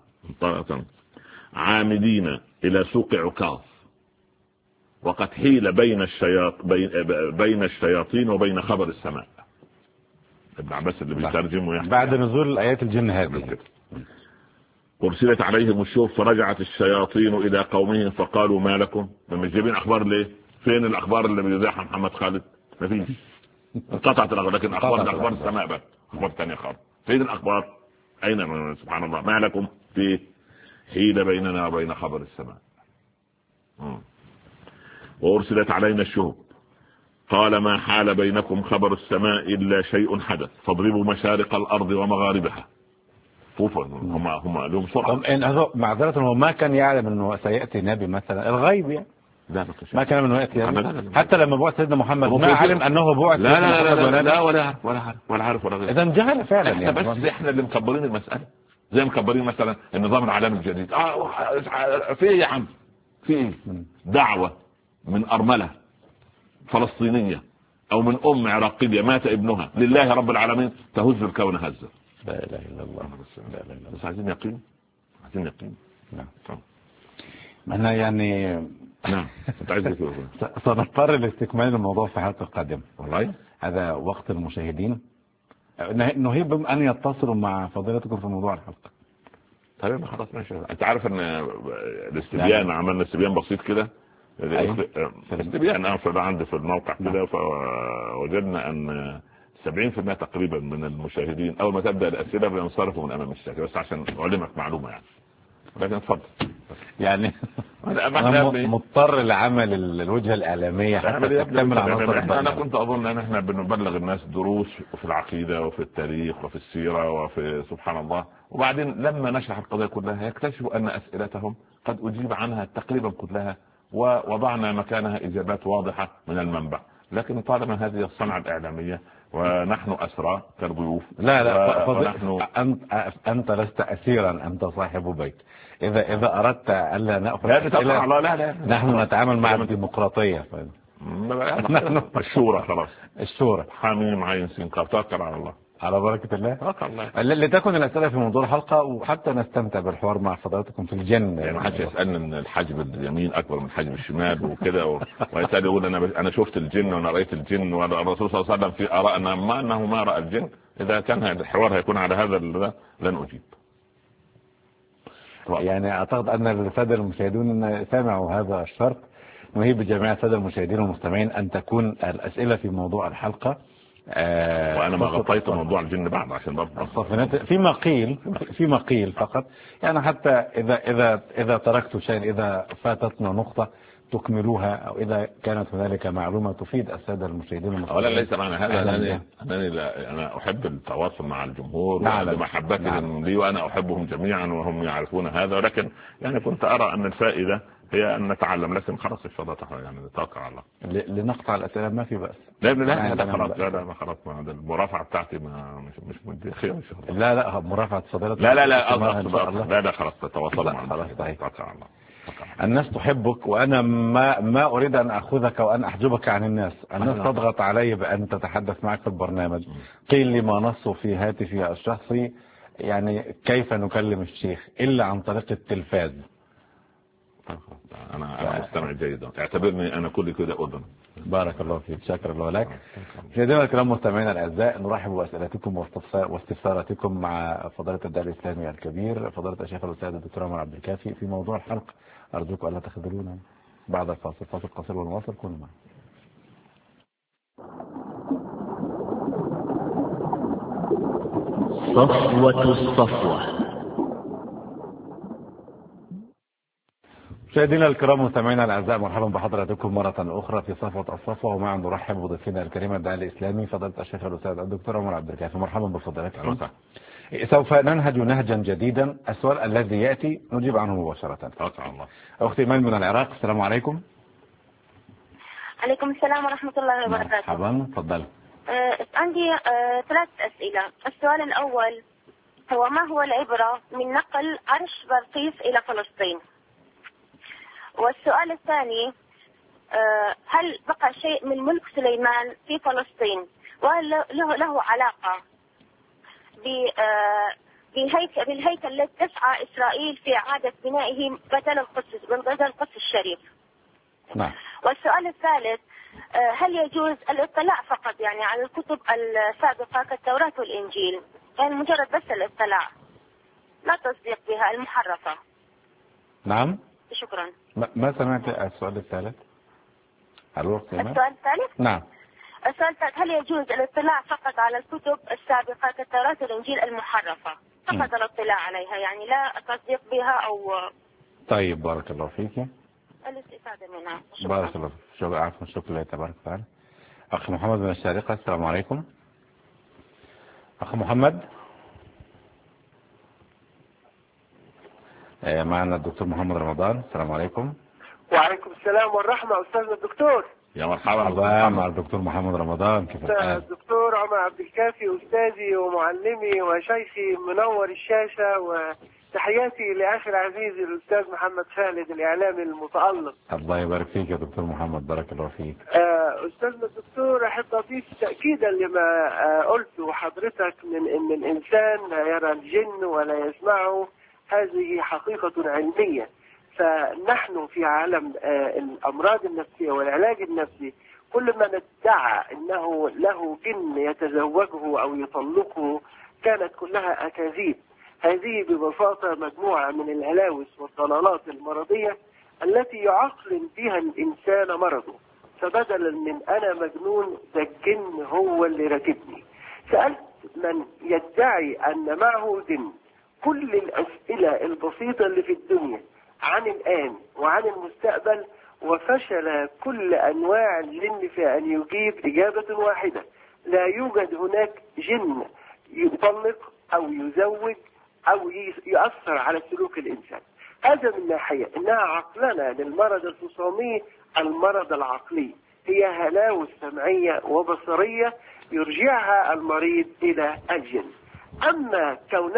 Speaker 3: عامدين إلى سوق عكاظ وقد حيل بين الشياطين وبين خبر السماء. ابن عباس اللي بيترجم ويحكي
Speaker 2: بعد نزول آيات الجن هذه
Speaker 3: أرسلت عليهم الشوف فرجعت الشياطين إلى قومهم فقالوا ما لكم؟ مش جايبين أخبار ليه؟ فين الأخبار اللي بيذاعها محمد خالد؟ ما فيش. انقطعت الأخبار، لكن أخبار السماء بقى أخبار ثانية خالص. فين الأخبار؟ أين سبحان الله ما لكم؟ في حيل بيننا وبين خبر السماء. وأرسلت علينا الشهب قال ما حال بينكم خبر السماء إلا شيء حدث فاضربوا مشارق الأرض ومغاربها. هم لهم سرعة.
Speaker 2: معذرة هو ما كان يعلم أنه سيأتي نبي مثلا الغيب يعني.
Speaker 3: لا
Speaker 2: ما كان من وقت يعني. حتى لما بعث سيدنا محمد ما علم أنه بعث.
Speaker 3: لا ولا عارف
Speaker 2: إذا جهل فعلا يعني.
Speaker 3: بس احنا اللي مكبرين المسألة زي مكبرين مثلا النظام العالمي الجديد. في يا عم في دعوة من أرملة فلسطينية أو من أم عراقية مات ابنها لله رب العالمين تهز الكون هزة.
Speaker 2: لا إله إلا الله.
Speaker 3: بس عايزين يقين.
Speaker 2: نعم. أنا يعني
Speaker 3: نعم
Speaker 2: سنضطر لاستكمال الموضوع في حلقة قادمة.
Speaker 3: والله
Speaker 2: هذا وقت المشاهدين نهيب أن يتصلوا مع فضيلتكم في موضوع الحلقة.
Speaker 3: طيب خلاص ماشي. أنت عارف أن الاستبيان عملنا استبيان بسيط كده. الاستبيان عندي في الموقع كده فوجدنا أن 70% تقريبا من المشاهدين أول ما تبدأ الأسئلة بينصرفوا من أمام الشاشة. بس عشان أعلمك معلومة يعني. لكن اتفضل
Speaker 2: يعني أنا مضطر لعمل الوجهة الإعلامية حتى تكمل عناصر.
Speaker 3: أنا كنت أظن أن احنا بنبلغ الناس دروس في العقيدة وفي التاريخ وفي السيرة وفي سبحان الله، وبعدين لما نشرح القضايا كلها يكتشفوا أن أسئلتهم قد أجيب عنها تقريبا كلها ووضعنا مكانها إجابات واضحة من المنبع. لكن طالما هذه الصنعة الإعلامية ونحن أسرى كالضيوف.
Speaker 2: لا أنت لست أسيرا، أنت صاحب بيت. إذا أردت ألا نأخذ
Speaker 3: لا
Speaker 2: نحن نتعامل مع الديمقراطية.
Speaker 3: الشورى خلاص.
Speaker 2: الشورى
Speaker 3: حميم عين سين قاف. توكل على الله.
Speaker 2: على بركة الله. لتكن الأسئلة في موضوع الحلقة وحتى نستمتع بالحوار مع فضيلتكم في الجنة.
Speaker 3: يعني ما حدش يسألني ان الحاجب اليمين اكبر من الحاجب الشمال وكده ويسأل يقول انا شفت الجن وانا رأيت الجن والرسول صلى الله عليه وسلم في آراءنا ما انه ما رأى الجن. اذا كان الحوار هيكون على هذا لن اجيب.
Speaker 2: يعني اعتقد ان الساده المشاهدون سمعوا هذا الشرط. نهيب بجميع الساده المشاهدين والمستمعين ان تكون الاسئله في موضوع الحلقه
Speaker 3: وانا ما غطيت موضوع الجن بعد عشان برضه
Speaker 2: الصافنات فيما قيل فقط. يعني حتى اذا تركت شيء، اذا فاتتنا نقطه تكملوها، او اذا كانت هنالك معلومه تفيد الساده المشاهدين
Speaker 3: اولا ليس معنى هذا انا احب التواصل مع الجمهور لمحبتهم لي، وانا احبهم جميعا وهم يعرفون هذا، ولكن يعني كنت ارى ان الفائده هي ان نتعلم، لكن خلاص ان شاء الله يعني نتوكل على الله.
Speaker 2: لنقطع الاسئله ما في باس.
Speaker 3: لا خلاص، لا خلاص، المرافعه بتاعتي مش مدي خير ان شاء الله.
Speaker 2: لا مرافعه فضيلة.
Speaker 3: لا خلاص تتواصل مع
Speaker 2: خلاص صحيح.
Speaker 3: الله.
Speaker 2: الناس تحبك، وانا ما اريد ان اخذك وان احجبك عن الناس. الناس تضغط علي بان تتحدث معك في البرنامج. قيل لي ما نصه في هاتفي الشخصي، يعني كيف نكلم الشيخ الا عن طريق التلفاز.
Speaker 3: انا مستمع جيد، اعتبرني انا كل كده اذن.
Speaker 2: بارك الله فيك، شكر الله لك. مشاهدينا الكرام مستمعينا الاعزاء، نرحب باسئلتكم واستفساراتكم مع فضيلة الداعية الاسلامي الكبير فضيلة الشيخ الاستاذ الدكتور عمر عبد الكافي في موضوع الحلقه. ارجوكم الا تخذلونا بعد الفاصل. فاصل قصير ونواصل، كونوا معنا.
Speaker 4: صفوة الصفوة.
Speaker 2: مشاهدينا الكرام مستمعينا الاعزاء، مرحبا بحضراتكم مره اخرى في صفوه الصفوه، ومعا نرحب بضيفنا الكريم الداعي الاسلامي فضيله الشيخ الاستاذ الدكتور عمر عبد الكافي. مرحبا بفضيلتكم. سوف ننهج نهجا جديدا. السؤال الذي ياتي نجيب عنه مباشره.
Speaker 3: الله.
Speaker 2: اختي ايمان من العراق، السلام عليكم.
Speaker 5: عليكم السلام ورحمه الله وبركاته.
Speaker 2: مرحبا، تفضل.
Speaker 5: عندي 3 اسئله. السؤال الاول هو ما هو العبره من نقل عرش بلقيس الى فلسطين؟ والسؤال الثاني هل بقى شيء من ملك سليمان في فلسطين، وهل له علاقة بالهيكل الذي تسعى إسرائيل في إعادة بنائه بدل القدس الشريف؟
Speaker 2: نعم.
Speaker 5: والسؤال الثالث هل يجوز الاطلاع فقط يعني على الكتب السابقة كالتوراة والإنجيل، يعني مجرد بس الاطلاع لا تصديق بها المحرفة؟
Speaker 2: نعم.
Speaker 5: شكرا.
Speaker 2: ما سمعت السؤال الثالث؟
Speaker 5: السؤال الثالث؟
Speaker 2: نعم.
Speaker 5: السؤال الثالث هل يجوز الاطلاع فقط على الكتب السابقة كالتوراة والإنجيل المحرفة، فقط الاطلاع عليها يعني لا التصديق بها أو.
Speaker 2: طيب بارك الله فيك.
Speaker 5: الاستفادة منها.
Speaker 2: بارك الله فيك. عفوا، شكرا لله تبارك وتعالى. أخ محمد من الشارقة، السلام عليكم. أخ محمد. معنا الدكتور محمد رمضان، السلام عليكم.
Speaker 6: وعليكم السلام والرحمة أستاذنا الدكتور.
Speaker 3: يا مرحبا
Speaker 2: مع الدكتور محمد رمضان، كيف الحال؟
Speaker 6: الدكتور عمر عبد الكافي أستاذي ومعلمي وشيخي منور الشاشة، وتحياتي لأخي العزيز الأستاذ محمد خالد الإعلامي المتألق.
Speaker 2: الله يبارك فيك يا دكتور محمد، بارك الله فيك.
Speaker 6: أستاذنا الدكتور، أحب أضيف تأكيدا لما قلته حضرتك من أن الإنسان لا يرى الجن ولا يسمعه، هذه حقيقة علمية. فنحن في عالم الأمراض النفسية والعلاج النفسي كل ما ندعى أنه له جن يتزوجه أو يطلقه كانت كلها أكاذيب. هذه ببساطة مجموعة من الهلاوس والضلالات المرضية التي يعقل بها الإنسان مرضه، فبدلا من أنا مجنون ده الجن هو اللي راكبني. سألت من يدعي أن معه جن كل الأسئلة البسيطة اللي في الدنيا عن الآن وعن المستقبل، وفشل كل أنواع الجن في أن يجيب إجابة واحدة. لا يوجد هناك جن يطلق أو يزوج أو يؤثر على سلوك الإنسان. هذا من ناحية إنها عقلنا للمرض الفصامي المرض العقلي، هي هلاوس سمعية وبصرية يرجعها المريض إلى الجن. أما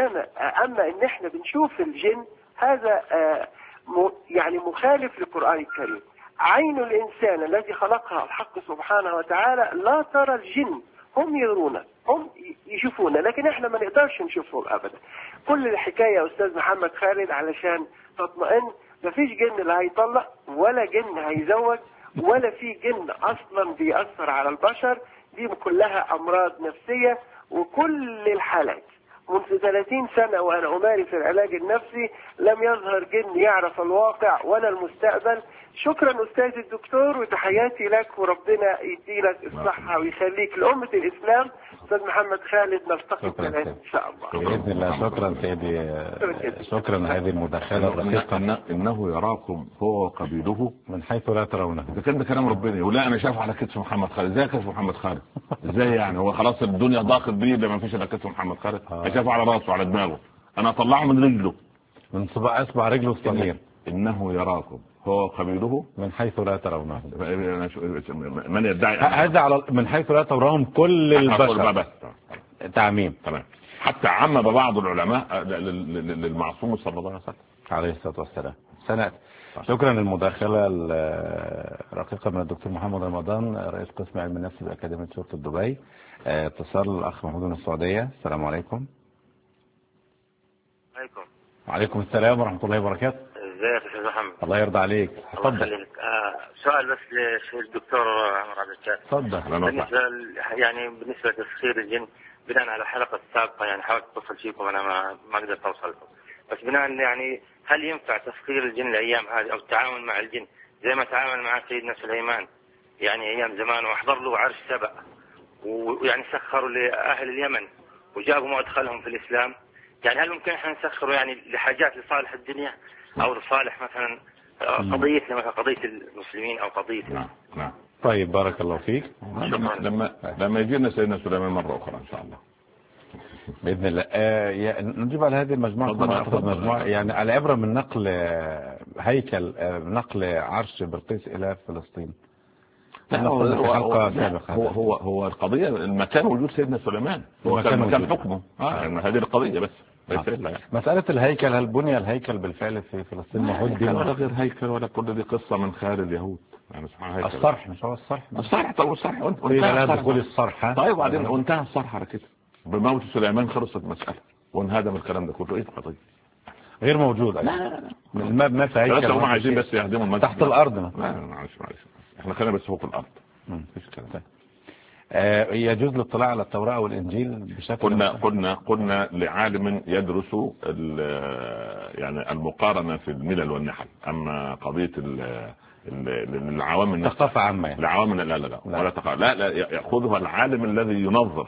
Speaker 6: إن إحنا بنشوف الجن هذا يعني مخالف للقرآن الكريم. عين الإنسان الذي خلقها الحق سبحانه وتعالى لا ترى الجن، هم يرونا، هم يشوفونا، لكن إحنا ما نقدرش نشوفهم أبدا. كل الحكاية يا أستاذ محمد خالد علشان تطمئن، مفيش جن لا هيطلق ولا جن هيزوج ولا في جن أصلا بيأثر على البشر. دي كلها أمراض نفسية، وكل الحالات منذ 30 سنة وأنا أمارس العلاج النفسي لم يظهر جن يعرف الواقع ولا المستقبل. شكرا أستاذ الدكتور وتحياتي لك وربنا يديلك الصحة ويخليك لأمة الإسلام. أستاذ محمد خالد نلتقي بكلام إن شاء الله
Speaker 2: بإذن الله. شكرا سيدي، شكرا هذه المداخلة الرقيقة.
Speaker 3: إنه يراكم هو وقبيله
Speaker 2: من حيث لا ترونه.
Speaker 3: إذا كان ده كلام ربنا ولا أنا شايف على كتف محمد خالد. إزاي كتف محمد خالد؟ إزاي يعني هو خلاص الدنيا ضاقت بيه لما فيش إلا كتف محمد خالد؟ شايفه على راسه وعلى دماغه، أنا أطلعه من رجله،
Speaker 2: من أصبع رجله الصغير.
Speaker 3: إنه يراكم هو قبيله
Speaker 2: من حيث لا ترونه.
Speaker 3: من يدعي
Speaker 2: هذا على من حيث لا ترونهم كل البشر. تعميم.
Speaker 3: تمام. حتى عمم بعض العلماء للمعصوم صلى الله عليه وسلم
Speaker 2: عليه الصلاة والسلام. سنأتي. شكرا للمداخلة الرقيقة من الدكتور محمد رمضان رئيس قسم علم النفس بأكاديمية شرطة دبي. اتصال الأخ محمود من السعودية. السلام عليكم.
Speaker 7: عليكم.
Speaker 2: وعليكم السلام ورحمة الله وبركاته.
Speaker 7: ازيك يا استاذ محمد؟
Speaker 2: الله يرضى عليك.
Speaker 7: تفضل. سؤال بس للدكتور عمر عبد الشافي.
Speaker 2: تفضل.
Speaker 7: بالنسبة لتسخير الجن بناء على الحلقة السابقة، يعني حاولت اتصل فيكم انا ما قدرت اوصلكم، بس بناء يعني هل ينفع تسخير الجن الايام هذه او التعامل مع الجن زي ما تعامل مع سيدنا سليمان يعني ايام زمان واحضر له عرش سبأ ويعني سخروا لاهل اليمن وجابوا مدخلهم في الاسلام؟ يعني هل ممكن احنا نسخره يعني لحاجات لصالح الدنيا او لصالح مثلا قضيتنا مثلا قضية المسلمين او قضية
Speaker 3: نعم.
Speaker 2: طيب بارك الله فيك.
Speaker 3: لما يجينا سيدنا سليمان مرة اخرى ان شاء الله
Speaker 2: باذن الله. نجيب على هذه المجموعه يعني العبره من نقل هيكل نقل عرش بلقيس الى فلسطين.
Speaker 3: هو القضيه المكان وجود سيدنا سليمان هو كان حكمه يعني هذه القضيه بس.
Speaker 2: مساله الهيكل، هل بني الهيكل بالفعل في فلسطين؟
Speaker 3: ولا غير هيكل ولا كل دي قصه من خيال اليهود يعني.
Speaker 2: الصرح مش هو الصرح
Speaker 3: طب الصرح
Speaker 2: لا دخول الصرح.
Speaker 3: طيب وبعدين وانتهى الصرح على كده بموت سليمان، خلصت مساله وانهدم الكلام ده كله. ايه القضيه؟
Speaker 2: غير موجود.
Speaker 3: لا
Speaker 2: ما في هيكل.
Speaker 3: هم عايزين بس يهدموا المسجد
Speaker 2: تحت الارض.
Speaker 3: لا معلش احنا خلينا بس فوق الارض. مفيش كلام.
Speaker 2: يجوز الاطلاع على التوراة والانجيل بشكل
Speaker 3: قلنا لعالم يدرس يعني المقارنه في الملل والنحل. اما قضيه العوام
Speaker 2: ثقافه عامه يعني.
Speaker 3: العوام لا ياخذها العالم الذي ينظر.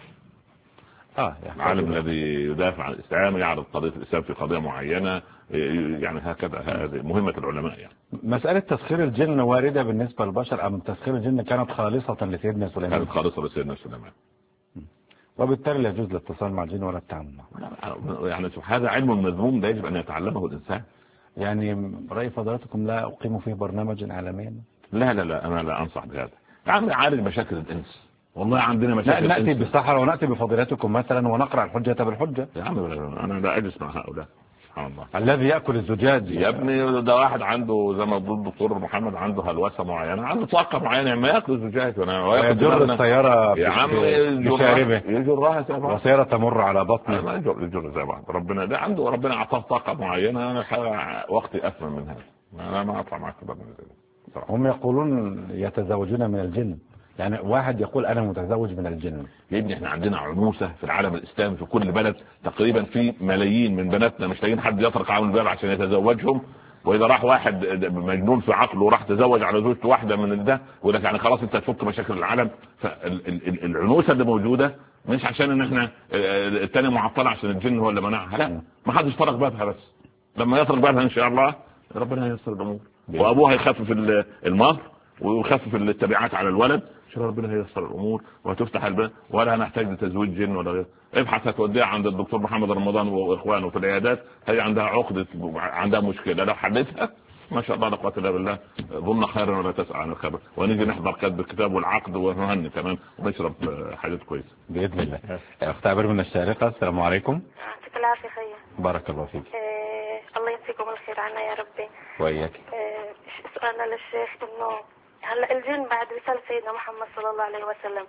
Speaker 3: العالم الذي يدافع عن الاسلام، يعرض قضيه الاسلام في قضيه معينه يعني هكذا. هذه مهمه العلماء يعني.
Speaker 2: مساله تسخير الجن وارده بالنسبه للبشر ام تسخير الجن كانت خالصه لسيدنا سليمان؟
Speaker 3: كانت خالصه لسيدنا سليمان،
Speaker 2: وبالتالي لا يجوز الاتصال مع الجن ولا التعامل معه.
Speaker 3: يعني هذا علم مذموم لا يجب ان يتعلمه الانسان.
Speaker 2: يعني راي فضلاتكم لا اقيم فيه برنامجا عالميا؟
Speaker 3: لا انا لا انصح بهذا. يعني عالج مشاكل الانس. والله عندنا مشاكل.
Speaker 2: نأتي بالصحراء ونأتي بفضيلتكم مثلا ونقرأ الحجة بالحجة.
Speaker 3: يا عم انا لا اجلس مع هؤلاء. سبحان الله.
Speaker 2: الذي يأكل الزجاج
Speaker 3: يا ابني ده واحد عنده زي ما الدكتور محمد عنده هلوسة معينة، عنده طاقة معينة، ما يأكل الزجاج
Speaker 2: ويجر السيارة
Speaker 3: يا عم يجرها زي بعض
Speaker 2: وسيارة تمر على بطنه.
Speaker 3: ما يجر زي بعض. ربنا ده عنده، ربنا أعطاه طاقة معينة. أنا وقتي أثمن من هذا. أنا ما أطلع معك كبار من ذلك.
Speaker 2: هم يقولون يتزوجون من الجن. يعني واحد يقول انا متزوج من الجن.
Speaker 3: يا ابني احنا عندنا عنوسه في العالم الاسلامي في كل بلد تقريبا، في ملايين من بناتنا مش لاقيين حد يطرق عليهم الباب عشان يتزوجهم. واذا راح واحد مجنون في عقله وراح تزوج على زوجته واحده من ده يقول لك يعني خلاص انت هتفك مشاكل العالم. فالعنوسه اللي موجوده مش عشان ان احنا الثاني معطله عشان الجن هو اللي منعها، لا، ما حدش طرق بابها. بس لما يطرق بابها ان شاء الله ربنا هييسر الامور، وابوها يخفف المهر ويخفف التبعات على الولد. ربنا هييسر الامور وهتفتح الباب ولا هنحتاج لتزويج جن ولا غيره. ابحث هتوديها عند الدكتور محمد رمضان واخوانه في العيادات. هي عندها عقده، عندها مشكله، لو حلتها ما شاء الله لا قوه الا بالله ظن خيرا ولا تسعى عن الخبر. ونيجي نحضر كتب الكتاب والعقد ونهني كمان ونشرب حاجات كويسه باذن الله.
Speaker 2: اخت عبير من الشارقه. السلام عليكم.
Speaker 5: يعطيك العافيه خير.
Speaker 2: بارك الله فيك.
Speaker 5: الله يمسيكم الخير عنا يا ربي.
Speaker 2: وإياك.
Speaker 5: سؤالنا للشيخ انه هلا الجن بعد رسالة سيدنا محمد صلى الله عليه وسلم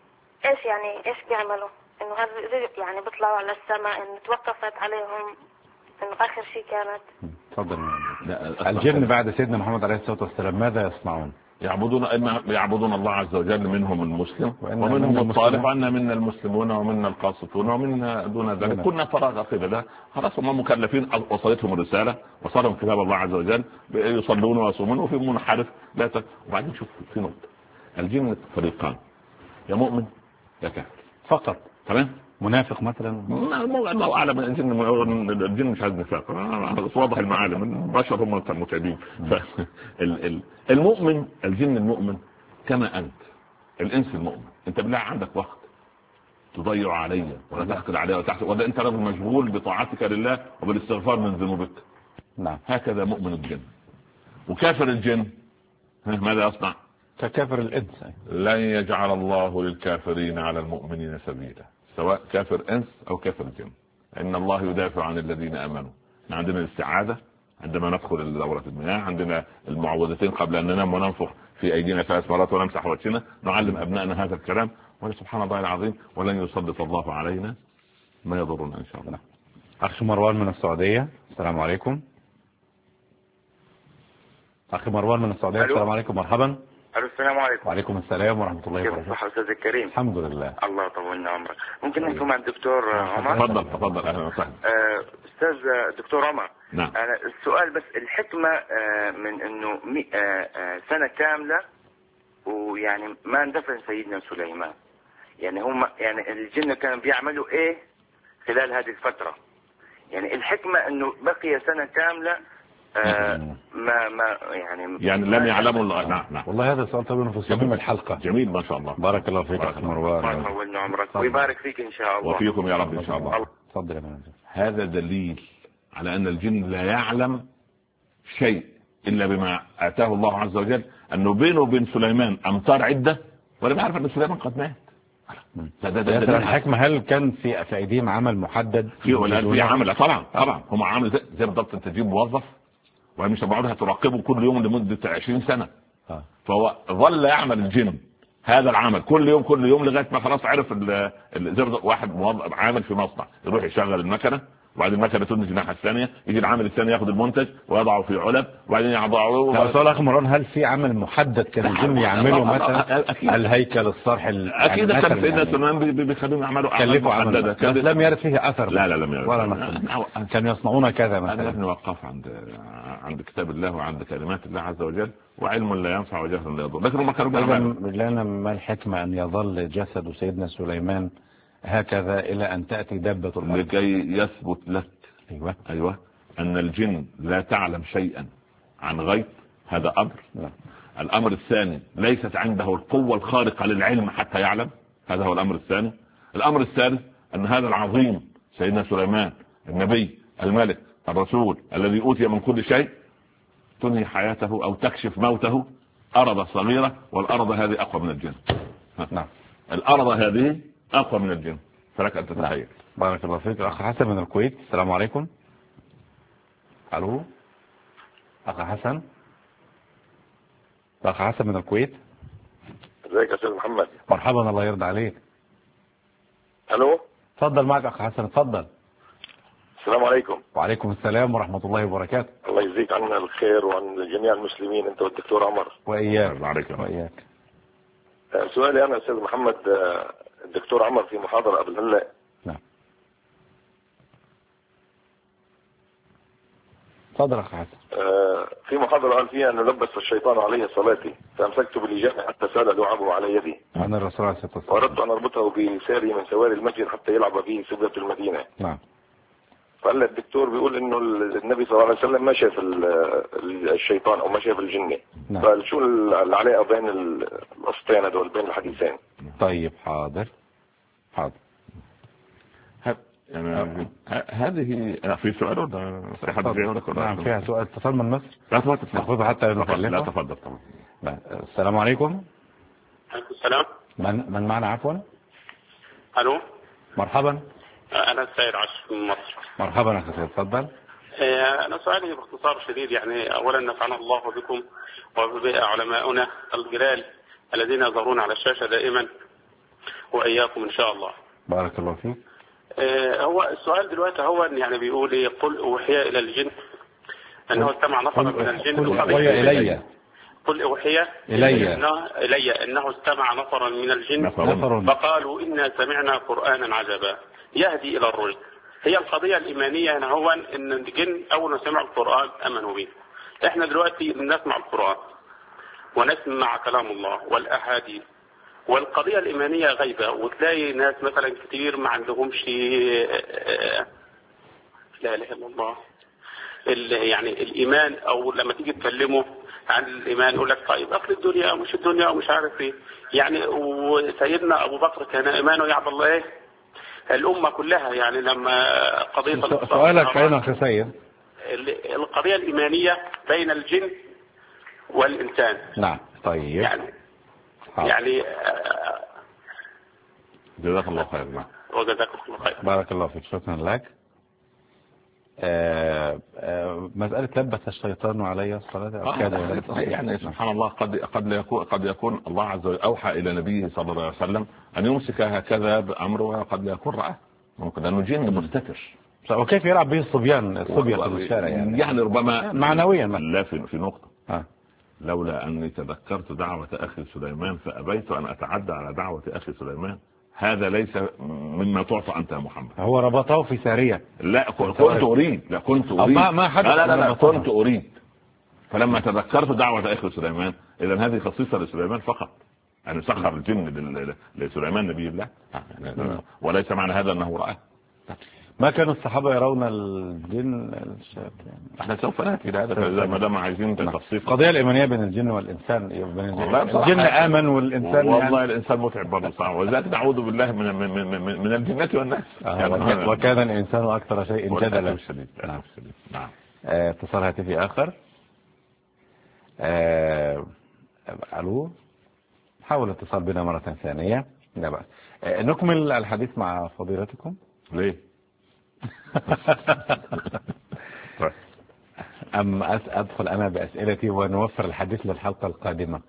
Speaker 5: ايش بيعملوا؟ انه هل يعني بيطلعوا على السماء، انه توقفت عليهم انه اخر شيء كانت؟
Speaker 2: تفضل. الجن بعد سيدنا محمد عليه الصلاة والسلام ماذا يصنعون؟
Speaker 3: يعبدون الله عز وجل، منهم المسلم ومنهم الطالب، عنا منا المسلمون ومنا القاسطون ومنا دون ذلك، كنا فراغ كده. ده خلاص هم مكلفين، وصلتهم الرسالة وصلهم كتاب الله عز وجل، يصلون ويصومون وفي منحرف وبعدين شوف في نقطة، الجن فريقان، يا مؤمن يا كافر فقط. تمام؟ منافق مثلا الله اعلم، الجن مش عايز نفاق، واضح المعالم، البشر هم المتعبين. المؤمن، الجن المؤمن كما انت، الانس المؤمن، انت بالله عندك وقت تضيع علي ولا تحقد علي ولا انت رجل مشغول بطاعتك لله وبالاستغفار من ذنوبك. نعم، هكذا مؤمن الجن. وكافر الجن ماذا يصنع؟ ككافر الانس. لن يجعل الله للكافرين على المؤمنين سبيلا، سواء كافر انس او كافر جن، ان الله يدافع عن الذين امنوا. عندنا الاستعاذة عندما ندخل دورة المياه، عندنا المعوذتين قبل ان ننام وننفخ في ايدينا 3 مرات ونمسح وجهنا، نعلم ابنائنا هذا الكلام، وسبحان الله العظيم ولن يسلط الله علينا ما يضرنا ان شاء الله. اخي مروان من السعودية، السلام عليكم. اخي مروان من السعودية، السلام عليكم. مرحبا.
Speaker 8: السلام عليكم.
Speaker 3: وعليكم السلام ورحمة الله وبركاته.
Speaker 8: كيف الصحة أستاذ الكريم؟
Speaker 3: الحمد لله.
Speaker 8: الله يطول عمرك. ممكن نحكي مع الدكتور عمر؟
Speaker 3: تفضل أهلا وسهلا.
Speaker 8: أستاذ دكتور عمر.
Speaker 3: نعم.
Speaker 8: السؤال بس، الحكمة من إنه سنة كاملة ويعني ما اندفن سيدنا سليمان، يعني هم يعني الجن كانوا بيعملوا إيه خلال هذه الفترة؟ يعني الحكمة إنه بقي سنة كاملة ما يعني
Speaker 3: لم يعلموا. نعم.
Speaker 2: والله هذا سؤال طبعا في صميم الحلقة.
Speaker 3: جميل ما شاء الله.
Speaker 2: بارك الله فيك اخي مروان.
Speaker 8: الله يطول عمرك ويبارك فيك ان شاء الله.
Speaker 3: وفيكم يا رب ان شاء الله.
Speaker 2: تفضل يا فندم.
Speaker 3: هذا دليل على ان الجن لا يعلم شيء الا بما اتاه الله عز وجل، انه بينه وبين سليمان امطار عدة ولم يعرف ان سليمان قد مات.
Speaker 2: ده الحكمة. هل كان في ايديهم عمل محدد؟
Speaker 3: في عمل طبعا هم عمل زي بالضبط، انت تجيب موظف ومش تبعدها تراقبه كل يوم لمدة 20 سنة. فهو ظل يعمل الجن هذا العمل كل يوم لغاية ما خلاص عرف. زي واحد موظف عامل في مصنع يروح يشغل المكنة، وبعدين المكنة تنتج الناحية الثانية، يجي العامل الثاني ياخذ المنتج ويضعه في علب وبعدين يضعه.
Speaker 2: سؤال اخي مروان، هل في عمل محدد كان الجن يعمله مثلا الهيكل الصرح؟
Speaker 3: اكيد كان سيدنا سليمان بيخليهم يعملوا اعمال محددة،
Speaker 2: بس لم يرد فيه اثر.
Speaker 3: لا لم يرد
Speaker 2: ولا نقل. كانوا يصنعون كذا مثلا.
Speaker 3: نحن نوقف عند كتاب الله وعند كلمات الله عز وجل، وعلم لا ينفع وجهل لا يضر. لكن هم كانوا
Speaker 2: لنا ما الحكمة ان يظل جسد سيدنا سليمان هكذا الى ان تأتي دابة الارض؟
Speaker 3: لكي يثبت لك ايوه ان الجن لا تعلم شيئا عن غيب، هذا امر. الامر الثاني، ليست عنده القوة الخارقة للعلم حتى يعلم، هذا هو الامر الثاني. الامر الثالث ان هذا العظيم سيدنا سليمان النبي الملك الرسول الذي اوتي من كل شيء، تنهي حياته او تكشف موته أرض صغيرة، والأرض هذه اقوى من الجن.
Speaker 2: نعم،
Speaker 3: الأرض هذه اقوى من الجن، فلك ان تتخيل.
Speaker 2: بارك الله فيك. اخ حسن من الكويت، السلام عليكم. الو اخ حسن. اخ حسن من الكويت،
Speaker 9: ازيك يا استاذ محمد؟
Speaker 2: مرحبا، الله يرضى عليك.
Speaker 9: الو،
Speaker 2: تفضل معك اخ حسن، تفضل.
Speaker 9: السلام عليكم.
Speaker 2: وعليكم السلام ورحمة الله وبركاته.
Speaker 9: الله يجزيك عنا الخير وعن جميع المسلمين، انت والدكتور عمر.
Speaker 2: وإياك.
Speaker 9: سؤالي انا استاذ محمد، الدكتور عمر في محاضرة قبل هلا.
Speaker 2: نعم، تفضل اخ حسن.
Speaker 9: في محاضرة قال فيها انه لبس الشيطان علي صلاتي فامسكت بالإجابة حتى سال لعبه على يدي.
Speaker 2: عن الرسول عليه الصلاة والسلام.
Speaker 9: واردت ان اربطه بساري من سواري المسجد حتى يلعب به سدة المدينة.
Speaker 2: نعم.
Speaker 9: فقال الدكتور بيقول انه النبي صلى الله عليه وسلم ما شاف الشيطان او ما شاف الجن.
Speaker 2: نعم.
Speaker 9: فشو العلاقة بين القصتين هذول، بين الحديثين؟
Speaker 2: طيب حاضر.
Speaker 3: يعني هذه في سؤال ولا
Speaker 2: نعم فيها سؤال. اتصال من مصر.
Speaker 3: لا تفضل
Speaker 2: حتى نكلمه.
Speaker 3: لا تفضل طبعا.
Speaker 2: السلام عليكم.
Speaker 8: عليكم السلام.
Speaker 2: من معنا عفوا؟
Speaker 8: الو،
Speaker 2: مرحبا.
Speaker 8: انا السيد عاشق من مصر.
Speaker 2: مرحبا اخي سيد، تفضل.
Speaker 8: انا سؤالي باختصار شديد، يعني اولا نفعنا الله بكم وبعلمائنا الجلال الذين يظهرون على الشاشة دائما، واياكم ان شاء الله.
Speaker 2: بارك الله فيك.
Speaker 8: هو السؤال دلوقتي هو يعني بيقول ايه؟ قل اوحي الى الجن انه استمع نفر من الجن.
Speaker 2: قل اوحي الي.
Speaker 10: قل أوحي إلي أنه استمع نفر من الجن فقالوا إنا سمعنا قرآنا عجبا يهدي إلى الرشد. هي القضية الإيمانية هنا هو إن الجن أول ما سمعوا القرآن أمنوا به. إحنا دلوقتي نسمع القرآن ونسمع كلام الله والأحاديث، والقضية الإيمانية غيبة، وتلاقي ناس مثلا كتير ما عندهمش لا إله إلا الله يعني الإيمان، أو لما تيجي تكلمه عن الإيمان يقول لك طيب أكل الدنيا مش الدنيا ومش عارف إيه يعني. وسيدنا أبو بكر كان إيمانه يعبد الله إيه الأمة كلها يعني. لما قضية
Speaker 2: سؤالك أين أخي سيد؟
Speaker 10: القضية الإيمانية بين الجن والإنسان.
Speaker 2: نعم طيب
Speaker 10: يعني
Speaker 3: جزاك الله خير.
Speaker 10: وجزاكم الله خير.
Speaker 2: بارك الله فيك، شكرا لك. مسألة لبس الشيطان علي الصلاة
Speaker 3: يعني سبحان الله قد يكون الله عز وجل أوحى إلى نبيه صلى الله عليه وسلم أن يمسك هكذا بأمره، وقد يكون رأى ممكن لأنه جن مستتر.
Speaker 2: وكيف يلعب به الصبيان في الشارع
Speaker 3: يعني ربما
Speaker 2: معنويا
Speaker 3: لا في نقطة لولا أني تذكرت دعوة أخي سليمان فأبيت أن أتعدى على دعوة أخي سليمان. هذا ليس مما تعطى أنت يا محمد.
Speaker 2: هو ربطه في سارية.
Speaker 3: لا كنت أريد لا كنت أريد فلما تذكرت دعوة أخي سليمان إذن هذه خصيصة لسليمان فقط، يعني سخر الجن لسليمان نبي الله، وليس معنى هذا أنه رأى.
Speaker 2: ما كانوا الصحابة يرون الجن
Speaker 3: احنا سوف نأتي إلى هذا ما دام عايزين تفصيل.
Speaker 2: القضية الإيمانية بين الجن والإنسان، الجن آمن والإنسان
Speaker 3: والله يعني الإنسان متعب برضه صعب، وذلك نعوذ بالله من الجنة والناس.
Speaker 2: وكان الإنسان أكثر شيء جدلا.
Speaker 3: نعم.
Speaker 2: اتصال هاتفي آخر. ألو، حاول الاتصال بنا مرة ثانية. لا بأس. نكمل الحديث مع فضيلتكم.
Speaker 3: ليه؟
Speaker 2: أم أدخل أنا بأسئلتي ونوفر الحديث للحلقة القادمة.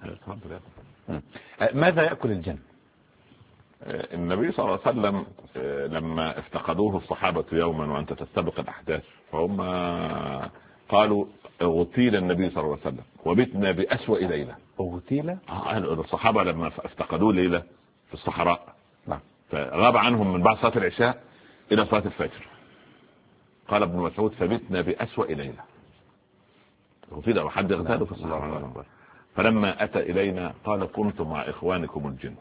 Speaker 2: ماذا يأكل الجن؟
Speaker 3: النبي صلى الله عليه وسلم لما افتقدوه الصحابة يوما وأنت تستبق الأحداث فهم قالوا اغتيل النبي صلى الله عليه وسلم وبتنا بأسوأ ليلة.
Speaker 2: اغتيل؟
Speaker 3: الصحابة لما افتقدوه ليلة في الصحراء فغاب عنهم من بعد صلاة العشاء إلى صلاة الفجر. قال ابن مسعود فبتنا بأسوأ ليلة، وفي ده حد اغتاله في الصحراء. فلما أتى إلينا قال كنت مع إخوانكم الجن،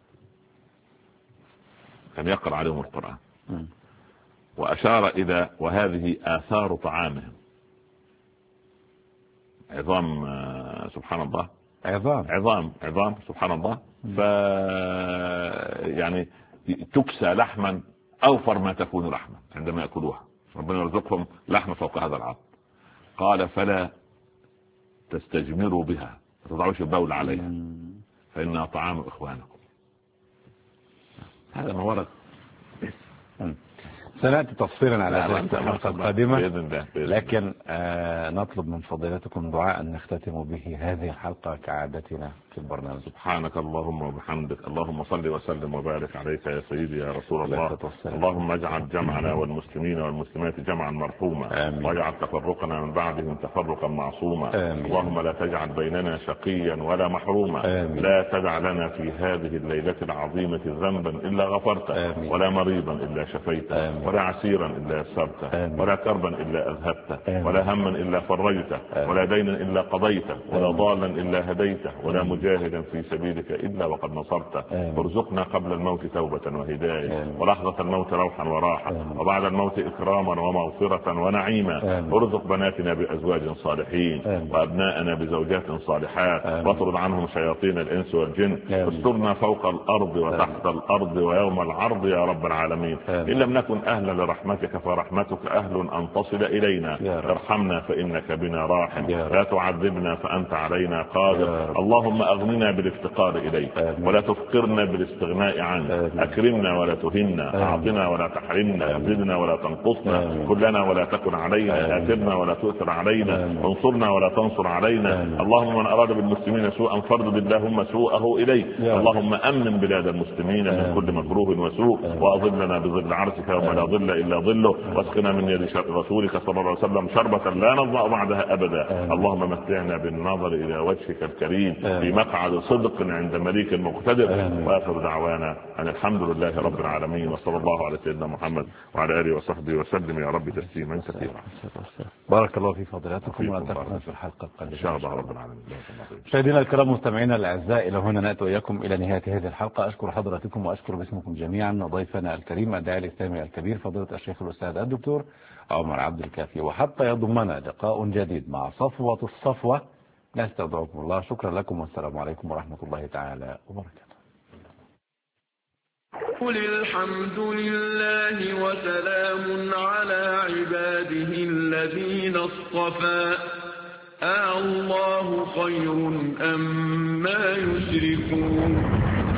Speaker 3: كان يقرأ عليهم القرآن وأشار إلى وهذه آثار طعامهم، عظام سبحان الله، عظام سبحان الله. يعني تكسى لحما أوفر ما تكون لحما عندما يأكلوها، ربنا يرزقهم لحم فوق هذا العظم. قال فلا تستجمروا بها، ما تضعوش البول عليها فإنها طعام إخوانكم. هذا ما ورد.
Speaker 2: سنأتي تفصيلا على ذلك الحلقة القادمة،
Speaker 3: بإذن الله.
Speaker 2: لكن نطلب من فضيلتكم دعاء نختتم به هذه الحلقة كعادتنا في البرنامج.
Speaker 3: سبحانك اللهم وبحمدك، اللهم صل وسلم وبارك عليك يا سيدي يا رسول الله. اللهم اجعل جمعنا والمسلمين والمسلمات جمعا مرحوما، واجعل تفرقنا من بعدهم تفرقا معصوما. اللهم لا تجعل بيننا شقيا ولا محروما. لا تدع لنا في هذه الليلة العظيمة ذنبا إلا غفرته، ولا مريضا إلا شفيته، ولا عسيرا إلا يسرته، ولا كربا إلا أذهبته، ولا هما إلا فرجته، ولا دينا إلا قضيته، ولا ضالا إلا هديته، ولا مجاهدا في سبيلك إلا وقد نصرته. ارزقنا قبل الموت توبة وهداية، ولحظة الموت روحا وراحة، وبعد الموت إكراما ومغفرة ونعيما. ارزق بناتنا بأزواج صالحين، وأبناءنا بزوجات صالحات، واطرد عنهم شياطين الإنس والجن. استرنا فوق الأرض وتحت الأرض ويوم العرض يا رب العالمين. إن لم نكن أهلا لرحمتك فرحمتك أهل أن تصل إلينا. ارحمنا فإنك بنا راحم، لا تعذبنا فأنت علينا قادر. اللهم أغننا بالافتقار إليك، ولا تفقرنا بالاستغناء عنك. أكرمنا ولا تهنا، أعطنا ولا تحرمنا، زدنا ولا تنقصنا، كلنا ولا تكن علينا، آثرنا ولا تؤثر علينا، انصرنا ولا تنصر علينا. اللهم من أراد بالمسلمين سوءا فاردد اللهم سوءه إليه. اللهم أمن بلاد المسلمين من كل مكروه وسوء، وأظلنا بظل عرشك يوم لا ظل إلا ظله، واسقنا من يد رسولك صلى الله عليه وسلم شربة لا نضمأ بعدها أبدا. اللهم متعنا بالنظر إلى وجهك الكريم في مقعد صدق عند مليك مقتدر. وآخر دعوانا أن الحمد لله رب العالمين، وصلى الله على سيدنا محمد وعلى آله وصحبه وسلم يا رب تسليما كثيرا.
Speaker 2: بارك الله في فضيلتكم، ونلتقي في الحلقة القادمة
Speaker 3: إن شاء الله رب العالمين.
Speaker 2: مشاهدينا الكرام مستمعينا الأعزاء، إلى هنا نأتي وإياكم إلى نهاية هذه الحلقة. أشكر حضراتكم وأشكر باسمكم جميعا ضيفنا الكريم الداعي الإسلامي الكبير فضيلة الشيخ الأستاذ الدكتور عمر عبد الكافي. وحتى يضمنا لقاء جديد مع صفوة الصفوة نستودعكم الله. شكرا لكم والسلام عليكم ورحمة الله تعالى وبركاته.
Speaker 1: قل الحمد لله وسلام على عباده الذين اصطفى الله خير أم ما يشركون.